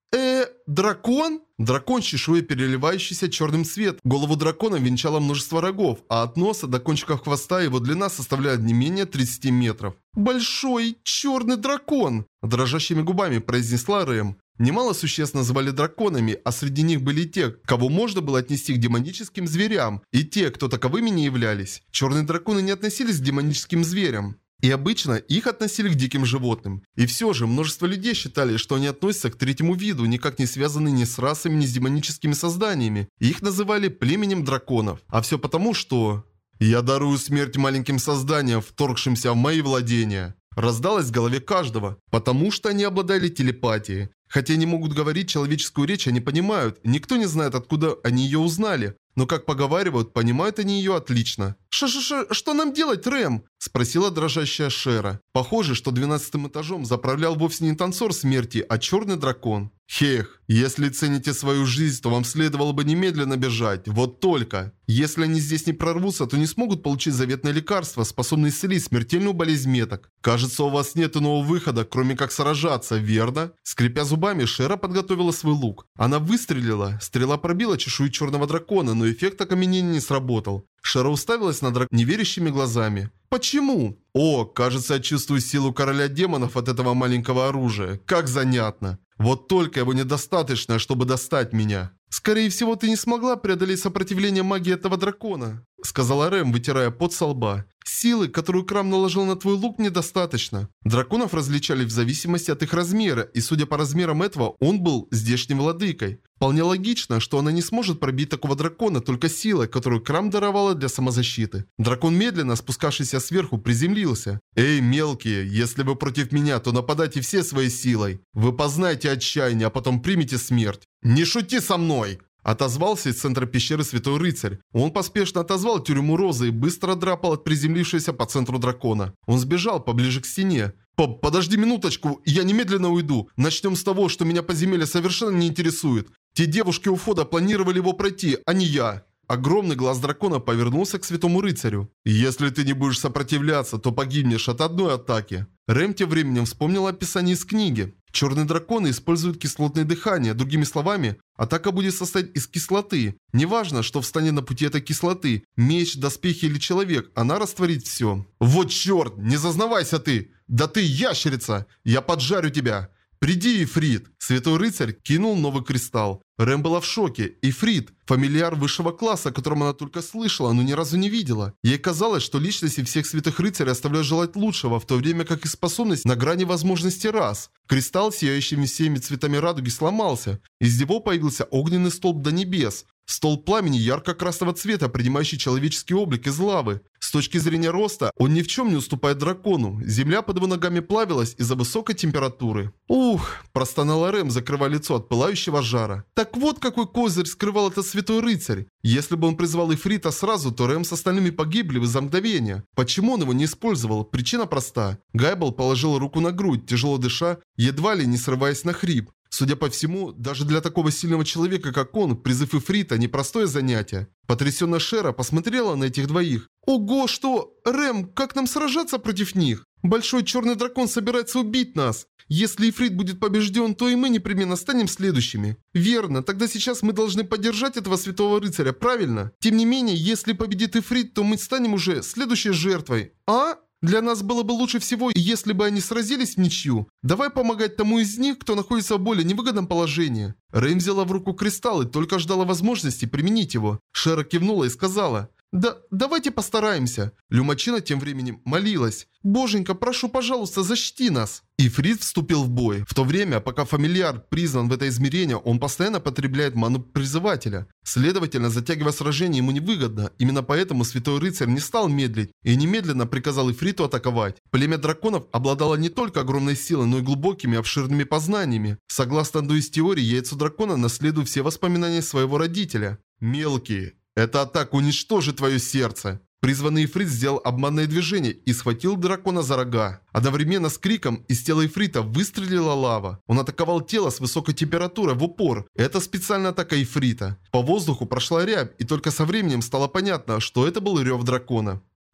Дракон? Дракон с чешуей, переливающийся черным цветом. Голову дракона венчало множество рогов, а от носа до кончиков хвоста его длина составляет не менее 30 метров. «Большой черный дракон!» – дрожащими губами произнесла Рэм. Немало существ называли драконами, а среди них были и те, кого можно было отнести к демоническим зверям, и те, кто таковыми не являлись. Черные драконы не относились к демоническим зверям. И обычно их относили к диким животным. И все же множество людей считали, что они относятся к третьему виду, никак не связаны ни с расами, ни с демоническими созданиями. И их называли племенем драконов. А все потому, что... «Я дарую смерть маленьким созданиям, вторгшимся в мои владения», раздалось в голове каждого, потому что они обладали телепатией. Хотя не могут говорить человеческую речь, они понимают. Никто не знает, откуда они ее узнали. Но как поговаривают, понимают они ее отлично. Что нам делать, Рэм?» – спросила дрожащая Шера. Похоже, что 12-м этажом заправлял вовсе не танцор смерти, а черный дракон. «Хех, если цените свою жизнь, то вам следовало бы немедленно бежать. Вот только. Если они здесь не прорвутся, то не смогут получить заветное лекарство, способное исцелить смертельную болезнь меток. Кажется, у вас нет иного выхода, кроме как сражаться, верно?» Скрипя зубами, Шера подготовила свой лук. Она выстрелила. Стрела пробила чешую черного дракона, но эффект окаменения не сработал. Шера уставилась на дракона неверящими глазами. «Почему?» «О, кажется, я чувствую силу короля демонов от этого маленького оружия. Как занятно. Вот только его недостаточно, чтобы достать меня». «Скорее всего, ты не смогла преодолеть сопротивление магии этого дракона», сказала Рэм, вытирая пот со лба. «Силы, которую Крам наложил на твой лук, недостаточно». Драконов различали в зависимости от их размера, и судя по размерам этого, он был здешним владыкой. Вполне логично, что она не сможет пробить такого дракона только силой, которую Крам даровала для самозащиты. Дракон, медленно спускавшийся сверху, приземлился. «Эй, мелкие, если вы против меня, то нападайте все своей силой. Вы познайте отчаяние, а потом примите смерть». «Не шути со мной!» Отозвался из центра пещеры Святой Рыцарь. Он поспешно отозвал тюрьму Розы и быстро драпал от приземлившегося по центру дракона. Он сбежал поближе к стене. «Подожди минуточку, я немедленно уйду. Начнем с того, что меня подземелье совершенно не интересует. Те девушки у входа планировали его пройти, а не я». Огромный глаз дракона повернулся к Святому Рыцарю. «Если ты не будешь сопротивляться, то погибнешь от одной атаки». Рэм тем временем вспомнил описание из книги. Черные драконы используют кислотное дыхание. Другими словами, атака будет состоять из кислоты. Неважно, что встанет на пути этой кислоты. Меч, доспехи или человек. Она растворит все. «Вот черт! Не зазнавайся ты! Да ты ящерица! Я поджарю тебя!» «Приди, Ифрит!» Святой Рыцарь кинул новый кристалл. Рэм была в шоке. Ифрит – фамильяр высшего класса, о котором она только слышала, но ни разу не видела. Ей казалось, что личности всех святых рыцарей оставляют желать лучшего, в то время как их способность на грани возможности раз. Кристалл, сияющий всеми цветами радуги, сломался. Из него появился огненный столб до небес. Столб пламени ярко-красного цвета, принимающий человеческий облик из лавы. С точки зрения роста, он ни в чем не уступает дракону. Земля под его ногами плавилась из-за высокой температуры. «Ух!» – простонала Рэм, закрывая лицо от пылающего жара. Так вот какой козырь скрывал этот Святой Рыцарь. Если бы он призвал Ифрита сразу, то Рэм с остальными погибли бы за мгновение. Почему он его не использовал? Причина проста. Гайбл положил руку на грудь, тяжело дыша, едва ли не срываясь на хрип. Судя по всему, даже для такого сильного человека, как он, призыв Ифрита – непростое занятие. Потрясенная Шера посмотрела на этих двоих. «Ого, что? Рэм, как нам сражаться против них? Большой черный дракон собирается убить нас. Если Ифрит будет побежден, то и мы непременно станем следующими». «Верно, тогда сейчас мы должны поддержать этого Святого Рыцаря, правильно? Тем не менее, если победит Ифрит, то мы станем уже следующей жертвой. А?» Для нас было бы лучше всего, если бы они сразились в ничью. Давай помогать тому из них, кто находится в более невыгодном положении. Рэм взяла в руку кристалл и только ждала возможности применить его. Шера кивнула и сказала: «Да, давайте постараемся». Люмачина тем временем молилась: «Боженька, прошу, пожалуйста, защити нас». Ифрит вступил в бой. В то время, пока фамильяр призван в это измерение, он постоянно потребляет ману призывателя. Следовательно, затягивая сражение ему невыгодно. Именно поэтому Святой Рыцарь не стал медлить и немедленно приказал Ифриту атаковать. Племя драконов обладало не только огромной силой, но и глубокими обширными познаниями. Согласно одной из теорий, яйцо дракона наследует все воспоминания своего родителя. «Мелкие, эта атака уничтожит твое сердце». Призванный Ифрит сделал обманное движение и схватил дракона за рога. Одновременно с криком из тела Ифрита выстрелила лава. Он атаковал тело с высокой температурой в упор. Это специальная атака Ифрита. По воздуху прошла рябь, и только со временем стало понятно, что это был рев дракона.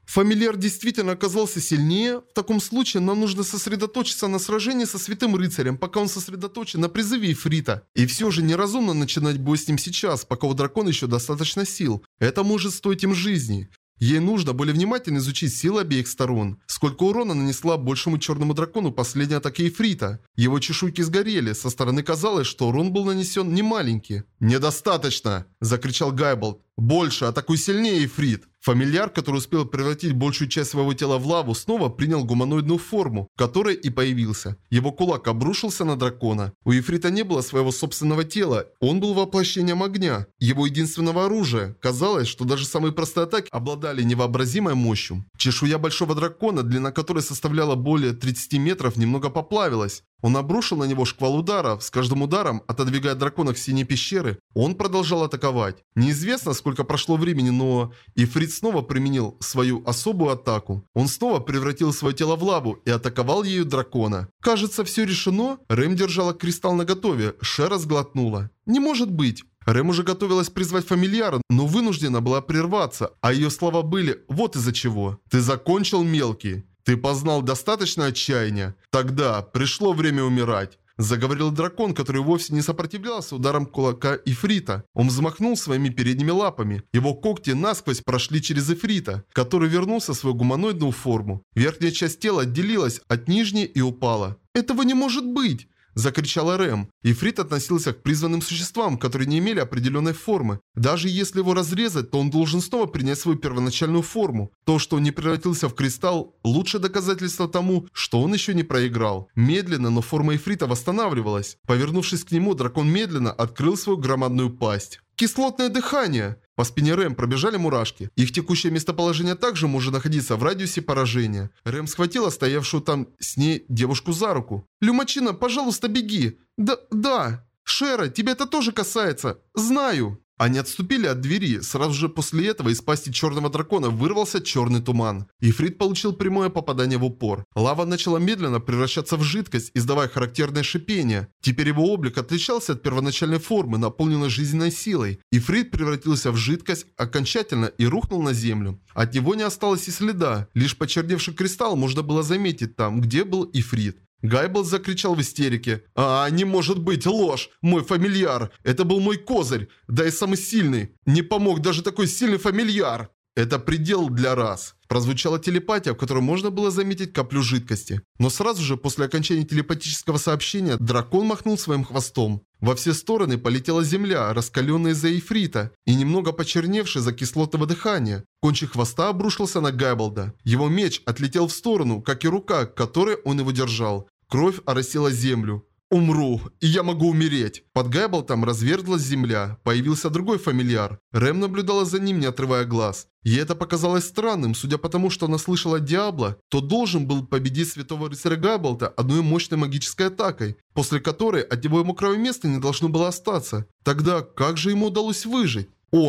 Фамильяр действительно оказался сильнее? В таком случае нам нужно сосредоточиться на сражении со Святым Рыцарем, пока он сосредоточен на призыве Ифрита. И все же неразумно начинать бой с ним сейчас, пока у дракона еще достаточно сил. Это может стоить им жизни. Ей нужно более внимательно изучить силы обеих сторон. Сколько урона нанесла большему черному дракону последняя атака Ифрита. Его чешуйки сгорели, со стороны казалось, что урон был нанесен немаленький. «Недостаточно!» – закричал Гайболт. «Больше! Атакуй сильнее, Ифрит!» Фамильяр, который успел превратить большую часть своего тела в лаву, снова принял гуманоидную форму, в которой и появился. Его кулак обрушился на дракона. У Ифрита не было своего собственного тела, он был воплощением огня, его единственного оружия. Казалось, что даже самые простые атаки обладали невообразимой мощью. Чешуя большого дракона, длина которой составляла более 30 метров, немного поплавилась. Он обрушил на него шквал ударов, с каждым ударом, отодвигая дракона к стене пещеры, он продолжал атаковать. Неизвестно, сколько прошло времени, но Ифрит снова применил свою особую атаку. Он снова превратил свое тело в лаву и атаковал ею дракона. Кажется, все решено. Рэм держала кристалл наготове, Шера сглотнула. Не может быть. Рэм уже готовилась призвать фамильяра, но вынуждена была прерваться, а ее слова были «вот из-за чего». «Ты закончил, мелкий. Ты познал достаточно отчаяния? Тогда пришло время умирать». Заговорил дракон, который вовсе не сопротивлялся ударам кулака Ифрита. Он взмахнул своими передними лапами. Его когти насквозь прошли через Ифрита, который вернулся в свою гуманоидную форму. Верхняя часть тела отделилась от нижней и упала. «Этого не может быть!» Закричала Рэм. Ифрит относился к призванным существам, которые не имели определенной формы. Даже если его разрезать, то он должен снова принять свою первоначальную форму. То, что он не превратился в кристалл, лучшее доказательство тому, что он еще не проиграл. Медленно, но форма Ифрита восстанавливалась. Повернувшись к нему, дракон медленно открыл свою громадную пасть. «Кислотное дыхание!» По спине Рэм пробежали мурашки. Их текущее местоположение также может находиться в радиусе поражения. Рэм схватила стоявшую там с ней девушку за руку. «Люмачина, пожалуйста, беги!» «Да. Шера, тебя это тоже касается. Знаю!» Они отступили от двери. Сразу же после этого из пасти черного дракона вырвался черный туман. Ифрит получил прямое попадание в упор. Лава начала медленно превращаться в жидкость, издавая характерное шипение. Теперь его облик отличался от первоначальной формы, наполненной жизненной силой. Ифрит превратился в жидкость окончательно и рухнул на землю. От него не осталось и следа. Лишь почерневший кристалл можно было заметить там, где был Ифрит. Гайболт закричал в истерике. Не может быть, ложь! Мой фамильяр! Это был мой козырь! Да и самый сильный! Не помог даже такой сильный фамильяр!» «Это предел для раз». Прозвучала телепатия, в которой можно было заметить каплю жидкости. Но сразу же после окончания телепатического сообщения дракон махнул своим хвостом. Во все стороны полетела земля, раскаленная из-за Ифрита и немного почерневшая из-за кислотного дыхания. Кончик хвоста обрушился на Гайболда. Его меч отлетел в сторону, как и рука, которой он его держал. Кровь оросила землю. «Умру, и я могу умереть!» Под Гайболтом разверзлась земля. Появился другой фамильяр. Рэм наблюдала за ним, не отрывая глаз. Ей это показалось странным, судя по тому, что она слышала от Диабло, то должен был победить святого рыцаря Гайболта одной мощной магической атакой, после которой от него мокрого места не должно было остаться. Тогда как же ему удалось выжить?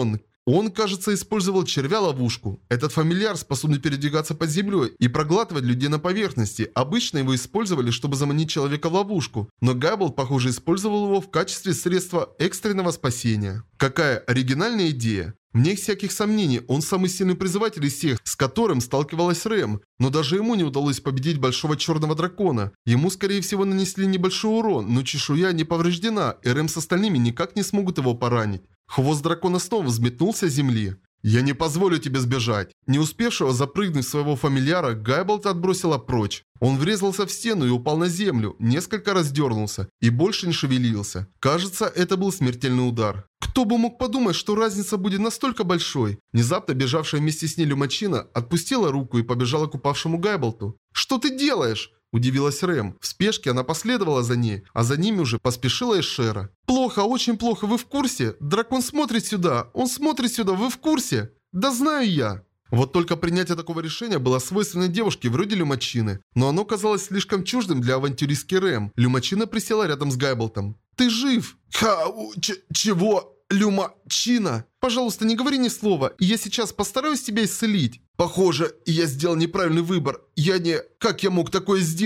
Он, кажется, использовал червя-ловушку. Этот фамильяр способен передвигаться под землей и проглатывать людей на поверхности. Обычно его использовали, чтобы заманить человека в ловушку. Но Гайболт, похоже, использовал его в качестве средства экстренного спасения. Какая оригинальная идея. Вне всяких сомнений, он самый сильный призыватель из всех, с которым сталкивалась Рэм. Но даже ему не удалось победить большого черного дракона. Ему, скорее всего, нанесли небольшой урон, но чешуя не повреждена, и Рэм с остальными никак не смогут его поранить. Хвост дракона снова взметнулся с земли. «Я не позволю тебе сбежать!» Не успевшего запрыгнуть в своего фамильяра, Гайболт отбросила прочь. Он врезался в стену и упал на землю, несколько раз дернулся и больше не шевелился. Кажется, это был смертельный удар. Кто бы мог подумать, что разница будет настолько большой? Внезапно бежавшая вместе с ней Люмачина отпустила руку и побежала к упавшему Гайболту. «Что ты делаешь?» Удивилась Рэм. В спешке она последовала за ней, а за ними уже поспешила и Шера. «Плохо, очень плохо, вы в курсе? Дракон смотрит сюда, он смотрит сюда, вы в курсе?» «Да знаю я!» Вот только принятие такого решения было свойственно девушке вроде Люмачины, но оно казалось слишком чуждым для авантюристки Рэм. Люмачина присела рядом с Гайболтом. «Ты жив?» «Чего? Люмачина? Пожалуйста, не говори ни слова, и я сейчас постараюсь тебя исцелить». «Похоже, я сделал неправильный выбор. Как я мог такое сделать?»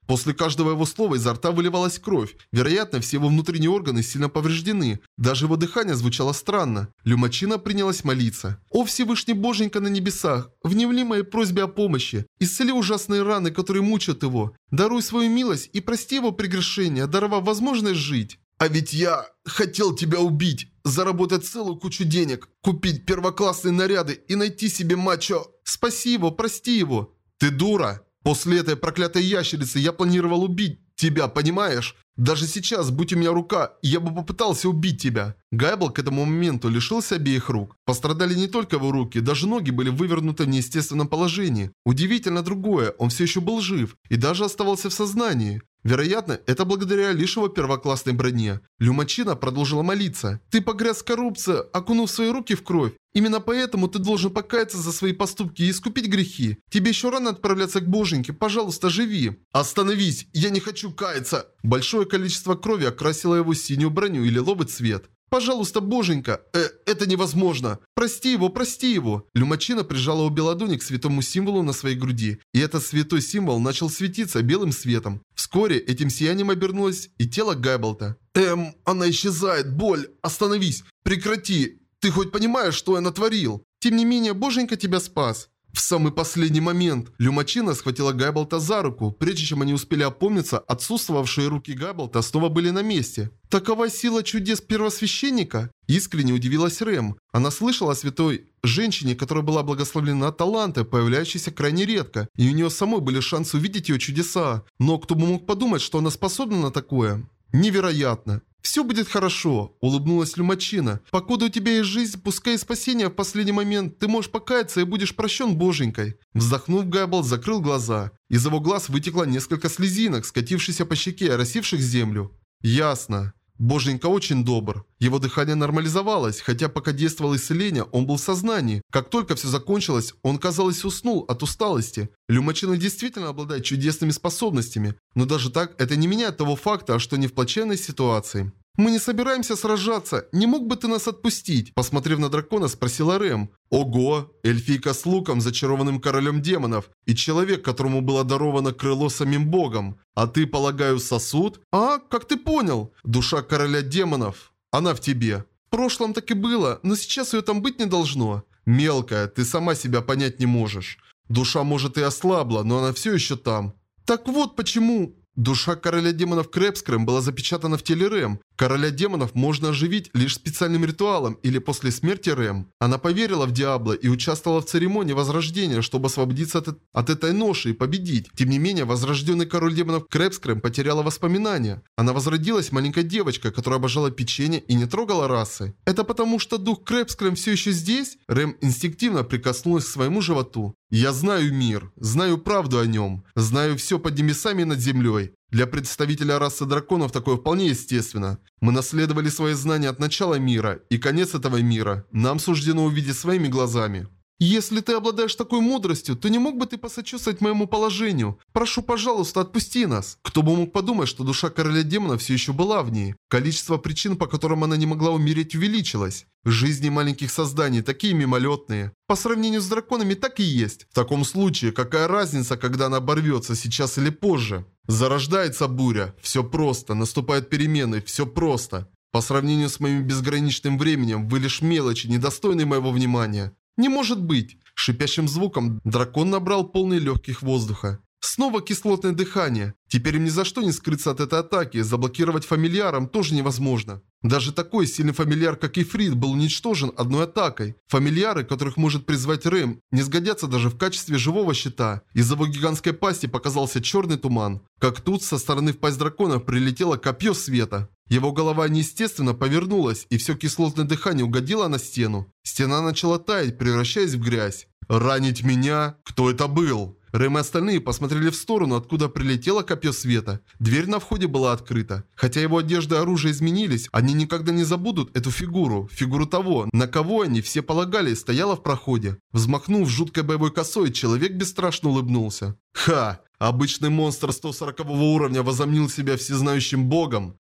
После каждого его слова изо рта выливалась кровь. Вероятно, все его внутренние органы сильно повреждены. Даже его дыхание звучало странно. Люмачина принялась молиться. «О Всевышний Боженька на небесах, внемли моей просьбе о помощи. Исцели ужасные раны, которые мучают его. Даруй свою милость и прости его прегрешения, даровав возможность жить». «А ведь я хотел тебя убить, заработать целую кучу денег, купить первоклассные наряды и найти себе мачо. Спаси его, прости его». «Ты дура. После этой проклятой ящерицы я планировал убить тебя, понимаешь? Даже сейчас, будь у меня рука, я бы попытался убить тебя». Гайбл к этому моменту лишился обеих рук. Пострадали не только его руки, даже ноги были вывернуты в неестественном положении. Удивительно другое, он все еще был жив и даже оставался в сознании. Вероятно, это благодаря лишь его первоклассной броне. Люмачина продолжила молиться. «Ты погряз в коррупции, окунув свои руки в кровь. Именно поэтому ты должен покаяться за свои поступки и искупить грехи. Тебе еще рано отправляться к Боженьке, пожалуйста, живи». «Остановись, я не хочу каяться». Большое количество крови окрасило его синюю броню и лиловый цвет. «Пожалуйста, Боженька, это невозможно. Прости его, прости его». Люмачина прижала обе ладони к святому символу на своей груди, и этот святой символ начал светиться белым светом. Вскоре этим сиянием обернулось и тело Гайблта. Она исчезает, боль, остановись, прекрати. Ты хоть понимаешь, что я натворил? Тем не менее, Боженька тебя спас». В самый последний момент Люмачина схватила Гайблта за руку. Прежде чем они успели опомниться, отсутствовавшие руки Гайблта снова были на месте. «Такова сила чудес первосвященника?» Искренне удивилась Рэм. Она слышала о святой женщине, которая была благословлена талантом, появляющейся крайне редко, и у нее самой были шансы увидеть ее чудеса. Но кто бы мог подумать, что она способна на такое? Невероятно. «Все будет хорошо», – улыбнулась Люмачина. «Покуда у тебя есть жизнь, пускай и спасение в последний момент, ты можешь покаяться и будешь прощен Боженькой». Вздохнув, Гайбл закрыл глаза. Из его глаз вытекло несколько слезинок, скатившихся по щеке и оросивших землю. «Ясно. Боженька очень добр». Его дыхание нормализовалось, хотя пока действовало исцеление, он был в сознании. Как только все закончилось, он, казалось, уснул от усталости. Люмачина действительно обладает чудесными способностями, но даже так это не меняет того факта, что не в плачевной ситуации. «Мы не собираемся сражаться. Не мог бы ты нас отпустить?» Посмотрев на дракона, спросила Рэм. «Ого! Эльфийка с луком, зачарованным королем демонов, и человек, которому было даровано крыло самим богом. А ты, полагаю, сосуд? А, как ты понял? Душа короля демонов. Она в тебе. В прошлом так и было, но сейчас ее там быть не должно. Мелкая, ты сама себя понять не можешь. Душа, может, и ослабла, но она все еще там. Так вот почему...» Душа короля демонов Крепскрэм была запечатана в теле Рэм. Короля демонов можно оживить лишь специальным ритуалом или после смерти Рэм. Она поверила в Диабло и участвовала в церемонии возрождения, чтобы освободиться от этой ноши и победить. Тем не менее, возрожденный король демонов Крепскрэм потеряла воспоминания. Она возродилась маленькой девочкой, которая обожала печенье и не трогала расы. «Это потому, что дух Крепскрэм все еще здесь?» Рэм инстинктивно прикоснулась к своему животу. «Я знаю мир, знаю правду о нем, знаю все под небесами и над землей. Для представителя расы драконов такое вполне естественно. Мы наследовали свои знания от начала мира, и конец этого мира нам суждено увидеть своими глазами». «Если ты обладаешь такой мудростью, то не мог бы ты посочувствовать моему положению? Прошу, пожалуйста, отпусти нас». Кто бы мог подумать, что душа короля демонов все еще была в ней. Количество причин, по которым она не могла умереть, увеличилось. Жизни маленьких созданий такие мимолетные. По сравнению с драконами так и есть. В таком случае, какая разница, когда она оборвется, сейчас или позже? Зарождается буря. Все просто. Наступают перемены. Все просто. По сравнению с моим безграничным временем, вы лишь мелочи, недостойные моего внимания. «Не может быть!» Шипящим звуком дракон набрал полный легких воздуха. Снова кислотное дыхание. Теперь им ни за что не скрыться от этой атаки, заблокировать фамильяром тоже невозможно. Даже такой сильный фамильяр, как Ифрит, был уничтожен одной атакой. Фамильяры, которых может призвать Рэм, не сгодятся даже в качестве живого щита. Из его гигантской пасти показался черный туман. Как тут со стороны в пасть дракона прилетело копье света. Его голова неестественно повернулась, и все кислотное дыхание угодило на стену. Стена начала таять, превращаясь в грязь. «Ранить меня? Кто это был?» Рэм и остальные посмотрели в сторону, откуда прилетело копье света. Дверь на входе была открыта. Хотя его одежда и оружие изменились, они никогда не забудут эту фигуру. Фигуру того, на кого они все полагали, стояла в проходе. Взмахнув жуткой боевой косой, человек бесстрашно улыбнулся. «Ха! Обычный монстр 140 уровня возомнил себя всезнающим богом.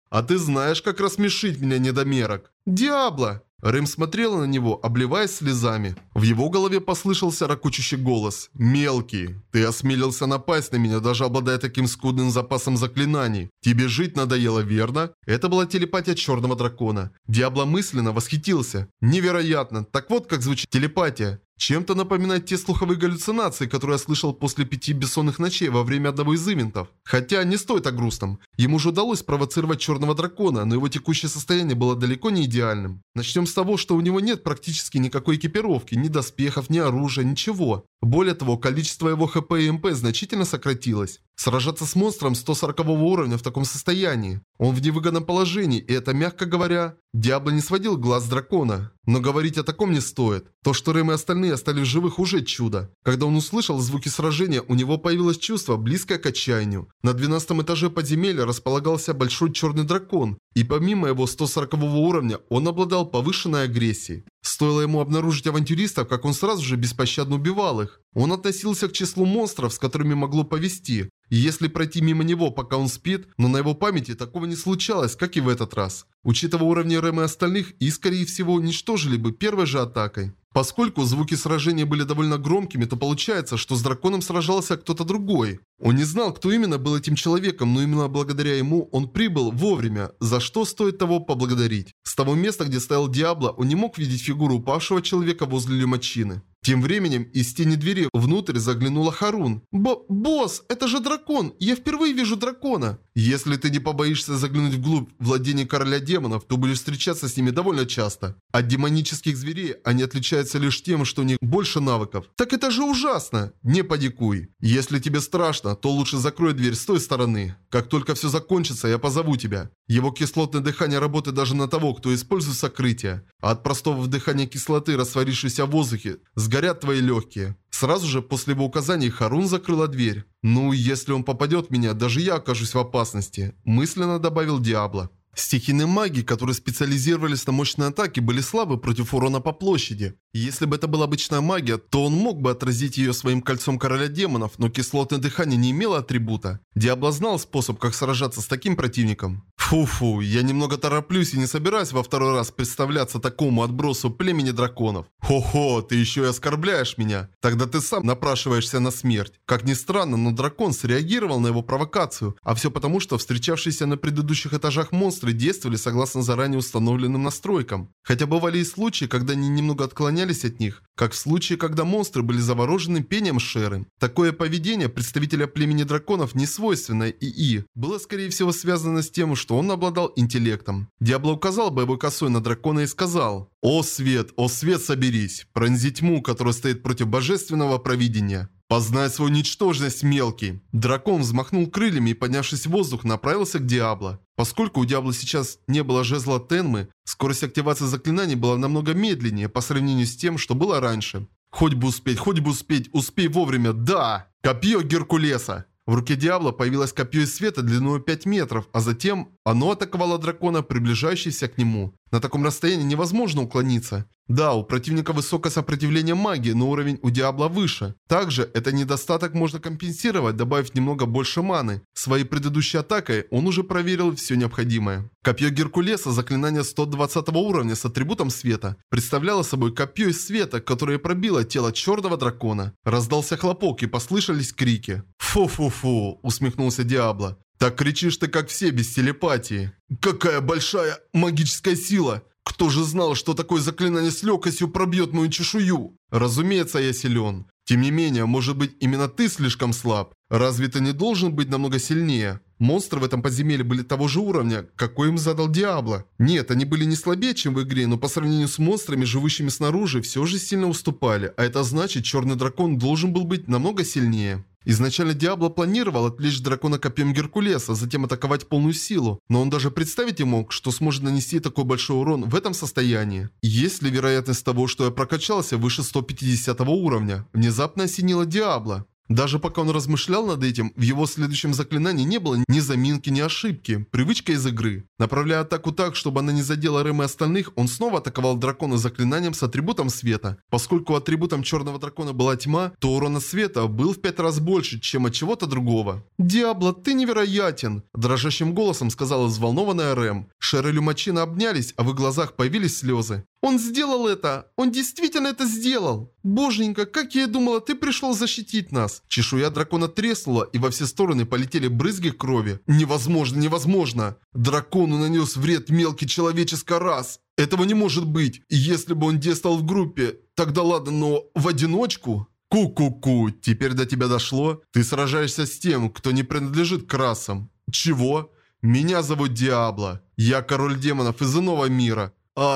А ты знаешь, как рассмешить меня, недомерок. Диабло! Рэм смотрела на него, обливаясь слезами. В его голове послышался ракочущий голос. «Мелкий, ты осмелился напасть на меня, даже обладая таким скудным запасом заклинаний. Тебе жить надоело, верно?» Это была телепатия черного дракона. Диабло мысленно восхитился. Невероятно! Так вот как звучит телепатия. Чем-то напоминает те слуховые галлюцинации, которые я слышал после 5 бессонных ночей во время одного из ивентов. Хотя не стоит о грустном. Ему же удалось спровоцировать черного дракона, но его текущее состояние было далеко не идеальным. Начнем с того, что у него нет практически никакой экипировки, ни доспехов, ни оружия, ничего. Более того, количество его ХП и МП значительно сократилось. Сражаться с монстром 140 уровня в таком состоянии. Он в невыгодном положении, и это, мягко говоря, Диабло не сводил глаз с дракона. Но говорить о таком не стоит. То, что Рэм и остальные остались в живых, уже чудо. Когда он услышал звуки сражения, у него появилось чувство, близкое к отчаянию. На 12 этаже подземелья располагался большой черный дракон, и помимо его 140 уровня, он обладал повышенной агрессией. Стоило ему обнаружить авантюристов, как он сразу же беспощадно убивал их. Он относился к числу монстров, с которыми могло повезти. И если пройти мимо него, пока он спит, но на его памяти такого не случалось, как и в этот раз. Учитывая уровни Рэма и остальных, и скорее всего уничтожили бы первой же атакой. Поскольку звуки сражения были довольно громкими, то получается, что с драконом сражался кто-то другой. Он не знал, кто именно был этим человеком, но именно благодаря ему он прибыл вовремя, за что стоит того поблагодарить. С того места, где стоял Диабло, он не мог видеть фигуру упавшего человека возле лимачины. Тем временем из тени двери внутрь заглянула Харун. «Босс, это же дракон! Я впервые вижу дракона!» «Если ты не побоишься заглянуть вглубь владения короля демонов, то будешь встречаться с ними довольно часто. От демонических зверей они отличаются лишь тем, что у них больше навыков». «Так это же ужасно!» «Не паникуй. Если тебе страшно, то лучше закрой дверь с той стороны. Как только все закончится, я позову тебя». Его кислотное дыхание работает даже на того, кто использует сокрытие. А от простого вдыхания кислоты, растворившейся в воздухе, сгорят твои легкие. Сразу же после его указаний Харун закрыла дверь. «Ну, если он попадет в меня, даже я окажусь в опасности», – мысленно добавил Диабло. Стихийные маги, которые специализировались на мощной атаке, были слабы против урона по площади. И если бы это была обычная магия, то он мог бы отразить ее своим кольцом короля демонов, но кислотное дыхание не имело атрибута. Диабло знал способ, как сражаться с таким противником. Фу-фу, я немного тороплюсь и не собираюсь во второй раз представляться такому отбросу племени драконов. Хо-хо, ты еще и оскорбляешь меня. Тогда ты сам напрашиваешься на смерть. Как ни странно, но дракон среагировал на его провокацию, а все потому, что встречавшиеся на предыдущих этажах монстры действовали согласно заранее установленным настройкам. Хотя бывали и случаи, когда они немного отклонялись от них, как в случае, когда монстры были заворожены пением Шеры. Такое поведение представителя племени драконов, не свойственное ИИ, было скорее всего связано с тем, что он обладал интеллектом. Диабло указал боевой косой на дракона и сказал: о свет, соберись, пронзи тьму, которая стоит против божественного провидения. Познай свою ничтожность, мелкий. Дракон взмахнул крыльями и, поднявшись в воздух, направился к Диабло. Поскольку у Диабло сейчас не было жезла Тенмы, скорость активации заклинаний была намного медленнее по сравнению с тем, что было раньше. Хоть бы успеть, успей вовремя, да! Копье Геркулеса! В руке Диабло появилось копье из света длиной 5 метров, а затем оно атаковало дракона, приближающийся к нему. На таком расстоянии невозможно уклониться. Да, у противника высокое сопротивление магии, но уровень у Диабло выше. Также этот недостаток можно компенсировать, добавив немного больше маны. Своей предыдущей атакой он уже проверил все необходимое. Копье Геркулеса, заклинание 120 уровня с атрибутом света, представляло собой копье из света, которое пробило тело черного дракона. Раздался хлопок и послышались крики. «Фу-фу-фу», усмехнулся Диабло. «Так кричишь ты, как все, без телепатии». «Какая большая магическая сила! Кто же знал, что такое заклинание с легкостью пробьет мою чешую?» «Разумеется, я силен. Тем не менее, может быть, именно ты слишком слаб. Разве ты не должен быть намного сильнее?» Монстры в этом подземелье были того же уровня, какой им задал Диабло. Нет, они были не слабее, чем в игре, но по сравнению с монстрами, живущими снаружи, все же сильно уступали. А это значит, черный дракон должен был быть намного сильнее. Изначально Диабло планировал отвлечь дракона копьем Геркулеса, затем атаковать в полную силу, но он даже представить не мог, что сможет нанести такой большой урон в этом состоянии. Есть ли вероятность того, что я прокачался выше 150 уровня? Внезапно осенило Диабло. Даже пока он размышлял над этим, в его следующем заклинании не было ни заминки, ни ошибки. Привычка из игры. Направляя атаку так, чтобы она не задела Рэм и остальных, он снова атаковал дракона заклинанием с атрибутом света. Поскольку атрибутом черного дракона была тьма, то урона света был в 5 раз больше, чем от чего-то другого. «Диабло, ты невероятен!» – дрожащим голосом сказала взволнованная Рэм. Шер и Люмачина обнялись, а в их глазах появились слезы. «Он сделал это! Он действительно это сделал! Боженька, как я и думала, ты пришел защитить нас!» Чешуя дракона треснула, и во все стороны полетели брызги крови. «Невозможно, невозможно! Дракону нанес вред мелкий человеческий рас! Этого не может быть! Если бы он действовал в группе, тогда ладно, но в одиночку...» «Ку-ку-ку, теперь до тебя дошло? Ты сражаешься с тем, кто не принадлежит к расам». «Чего? Меня зовут Диабло. Я король демонов из иного мира».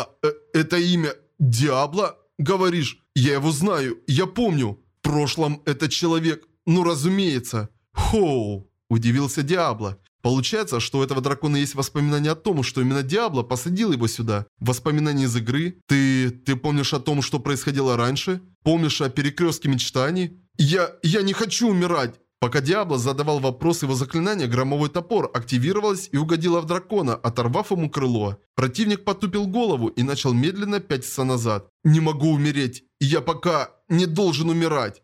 Это имя Диабло? Говоришь, я его знаю, я помню. В прошлом этот человек, ну разумеется». «Хоу», удивился Диабло. Получается, что у этого дракона есть воспоминания о том, что именно Диабло посадил его сюда. Воспоминания из игры? Ты помнишь о том, что происходило раньше? Помнишь о перекрестке мечтаний? Я не хочу умирать. Пока Диабло задавал вопрос, его заклинание «Громовой топор» активировалось и угодило в дракона, оторвав ему крыло. Противник потупил голову и начал медленно пятиться назад. «Не могу умереть. Я пока не должен умирать».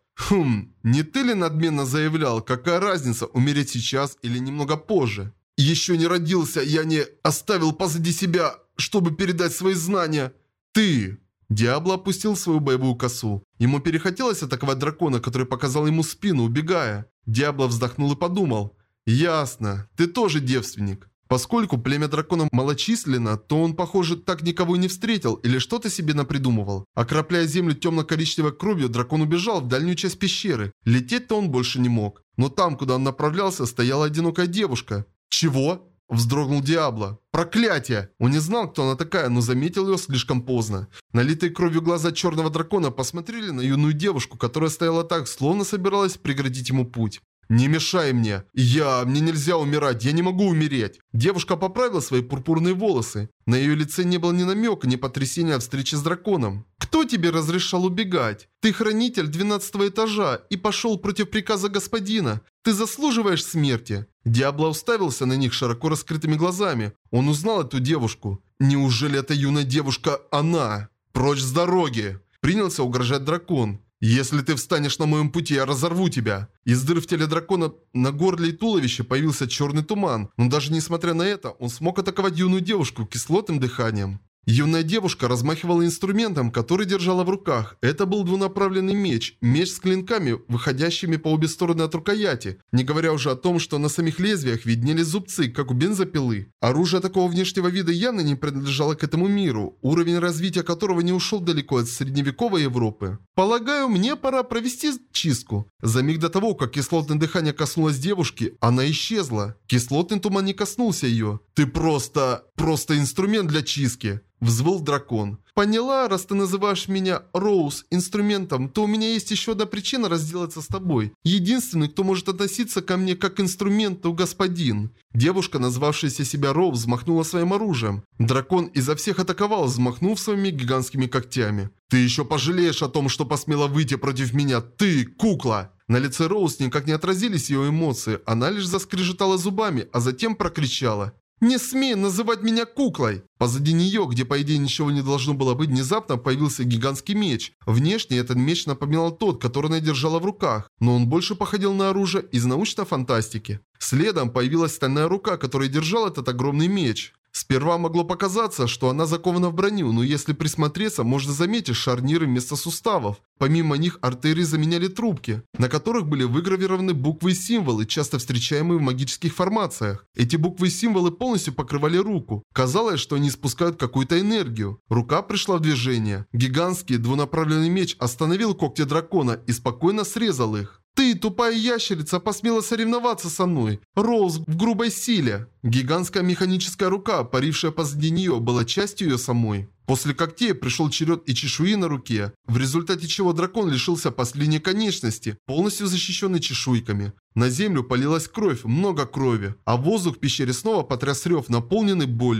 Не ты ли надменно заявлял, какая разница, умереть сейчас или немного позже? Еще не родился, я не оставил позади себя, чтобы передать свои знания. Ты... Диабло опустил свою боевую косу. Ему перехотелось атаковать дракона, который показал ему спину, убегая. Диабло вздохнул и подумал. Ясно, ты тоже девственник. Поскольку племя драконов малочисленно, то он, похоже, так никого и не встретил или что-то себе напридумывал. Окропляя землю темно-коричневой кровью, дракон убежал в дальнюю часть пещеры. Лететь-то он больше не мог. Но там, куда он направлялся, стояла одинокая девушка. «Чего?» – вздрогнул Диабло. «Проклятие!» Он не знал, кто она такая, но заметил ее слишком поздно. Налитые кровью глаза черного дракона посмотрели на юную девушку, которая стояла так, словно собиралась преградить ему путь. «Не мешай мне! Мне нельзя умирать, я не могу умереть!» Девушка поправила свои пурпурные волосы. На ее лице не было ни намека, ни потрясения от встречи с драконом. «Кто тебе разрешал убегать? Ты хранитель 12-го этажа и пошел против приказа господина. Ты заслуживаешь смерти!» Диабло уставился на них широко раскрытыми глазами. Он узнал эту девушку. «Неужели эта юная девушка она?» «Прочь с дороги!» Принялся угрожать дракон. «Если ты встанешь на моем пути, я разорву тебя!» Из дыр в теле дракона на горле и туловище появился черный туман, но даже несмотря на это, он смог атаковать юную девушку кислотным дыханием. Юная девушка размахивала инструментом, который держала в руках. Это был двунаправленный меч. Меч с клинками, выходящими по обе стороны от рукояти. Не говоря уже о том, что на самих лезвиях виднелись зубцы, как у бензопилы. Оружие такого внешнего вида явно не принадлежало к этому миру, уровень развития которого не ушел далеко от средневековой Европы. «Полагаю, мне пора провести чистку». За миг до того, как кислотное дыхание коснулось девушки, она исчезла. Кислотный туман не коснулся ее. «Ты просто инструмент для чистки», – взвыл дракон. «Поняла, раз ты называешь меня Роуз инструментом, то у меня есть еще одна причина разделаться с тобой. Единственный, кто может относиться ко мне как к инструменту, господин». Девушка, назвавшаяся себя Роуз, взмахнула своим оружием. Дракон изо всех атаковал, взмахнув своими гигантскими когтями. «Ты еще пожалеешь о том, что посмела выйти против меня, ты, кукла!» На лице Роуз никак не отразились ее эмоции, она лишь заскрежетала зубами, а затем прокричала. «Не смей называть меня куклой!» Позади нее, где по идее ничего не должно было быть, внезапно появился гигантский меч. Внешне этот меч напоминал тот, который она держала в руках, но он больше походил на оружие из научной фантастики. Следом появилась стальная рука, которая держала этот огромный меч. Сперва могло показаться, что она закована в броню, но если присмотреться, можно заметить шарниры вместо суставов. Помимо них артерии заменяли трубки, на которых были выгравированы буквы и символы, часто встречаемые в магических формациях. Эти буквы и символы полностью покрывали руку. Казалось, что они испускают какую-то энергию. Рука пришла в движение. Гигантский двунаправленный меч остановил когти дракона и спокойно срезал их. «Ты, тупая ящерица, посмела соревноваться со мной. Роуз в грубой силе». Гигантская механическая рука, парившая позади нее, была частью ее самой. После когтей пришел черед и чешуи на руке, в результате чего дракон лишился последней конечности, полностью защищенной чешуйками. На землю полилась кровь, много крови, а воздух в пещере снова потряс рев, наполненный болью.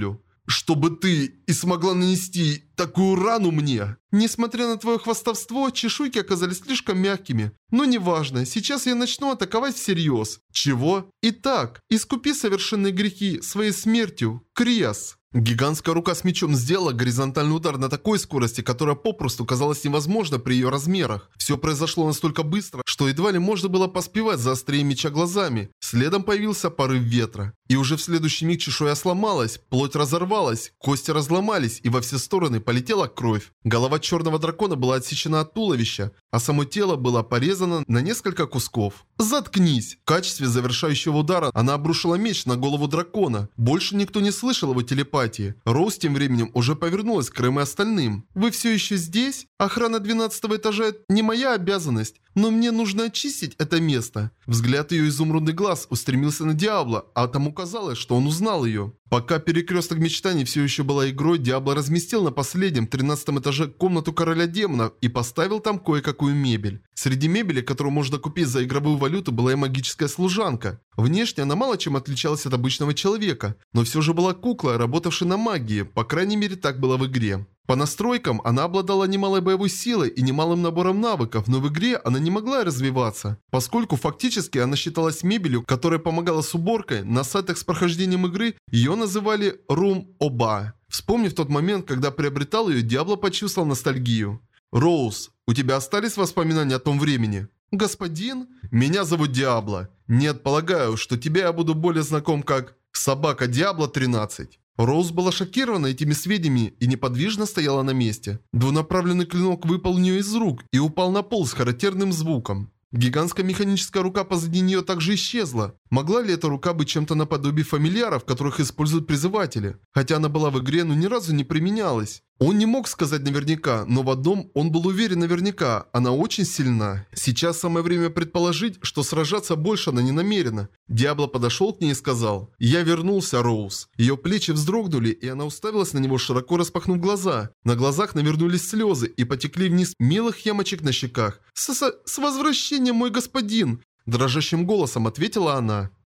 чтобы ты и смогла нанести такую рану мне. Несмотря на твое хвастовство, чешуйки оказались слишком мягкими. Но неважно, сейчас я начну атаковать всерьез. Чего? Итак, искупи совершенные грехи своей смертью, Криас. Гигантская рука с мечом сделала горизонтальный удар на такой скорости, которая попросту казалась невозможна при ее размерах. Все произошло настолько быстро, что едва ли можно было поспевать за острием меча глазами. Следом появился порыв ветра. И уже в следующий миг чешуя сломалась, плоть разорвалась, кости разломались и во все стороны полетела кровь. Голова черного дракона была отсечена от туловища, а само тело было порезано на несколько кусков. «Заткнись!» В качестве завершающего удара она обрушила меч на голову дракона. Больше никто не слышал его телепатии. Роуз тем временем уже повернулась к Рэм и остальным. «Вы все еще здесь? Охрана 12-го этажа не моя обязанность, но мне нужно очистить это место». Взгляд ее изумрудный глаз устремился на Диабло, а тому казалось, что он узнал ее. Пока перекресток мечтаний все еще была игрой, Диабло разместил на последнем 13-м этаже комнату короля демонов и поставил там кое-какую мебель. Среди мебели, которую можно купить за игровую валюту, была и магическая служанка. Внешне она мало чем отличалась от обычного человека, но все же была кукла, работавшая на магии, по крайней мере так было в игре. По настройкам она обладала немалой боевой силой и немалым набором навыков, но в игре она не могла развиваться, поскольку фактически она считалась мебелью, которая помогала с уборкой. На сайтах с прохождением игры ее называли Room Оба. Вспомнив тот момент, когда приобретал ее, Диабло почувствовал ностальгию. «Роуз, у тебя остались воспоминания о том времени?» «Господин?» «Меня зовут Диабло. Нет, полагаю, что тебя я буду более знаком как Собака Диабло 13». Роуз была шокирована этими сведениями и неподвижно стояла на месте. Двунаправленный клинок выпал у нее из рук и упал на пол с характерным звуком. Гигантская механическая рука позади нее также исчезла. Могла ли эта рука быть чем-то наподобие фамильяров, которых используют призыватели? Хотя она была в игре, но ни разу не применялась. Он не мог сказать наверняка, но в одном он был уверен наверняка. Она очень сильна. Сейчас самое время предположить, что сражаться больше она не намерена. Диабло подошел к ней и сказал: «Я вернулся, Роуз». Ее плечи вздрогнули, и она уставилась на него, широко распахнув глаза. На глазах навернулись слезы и потекли вниз милых ямочек на щеках. «С возвращением, мой господин!» Дрожащим голосом ответила она.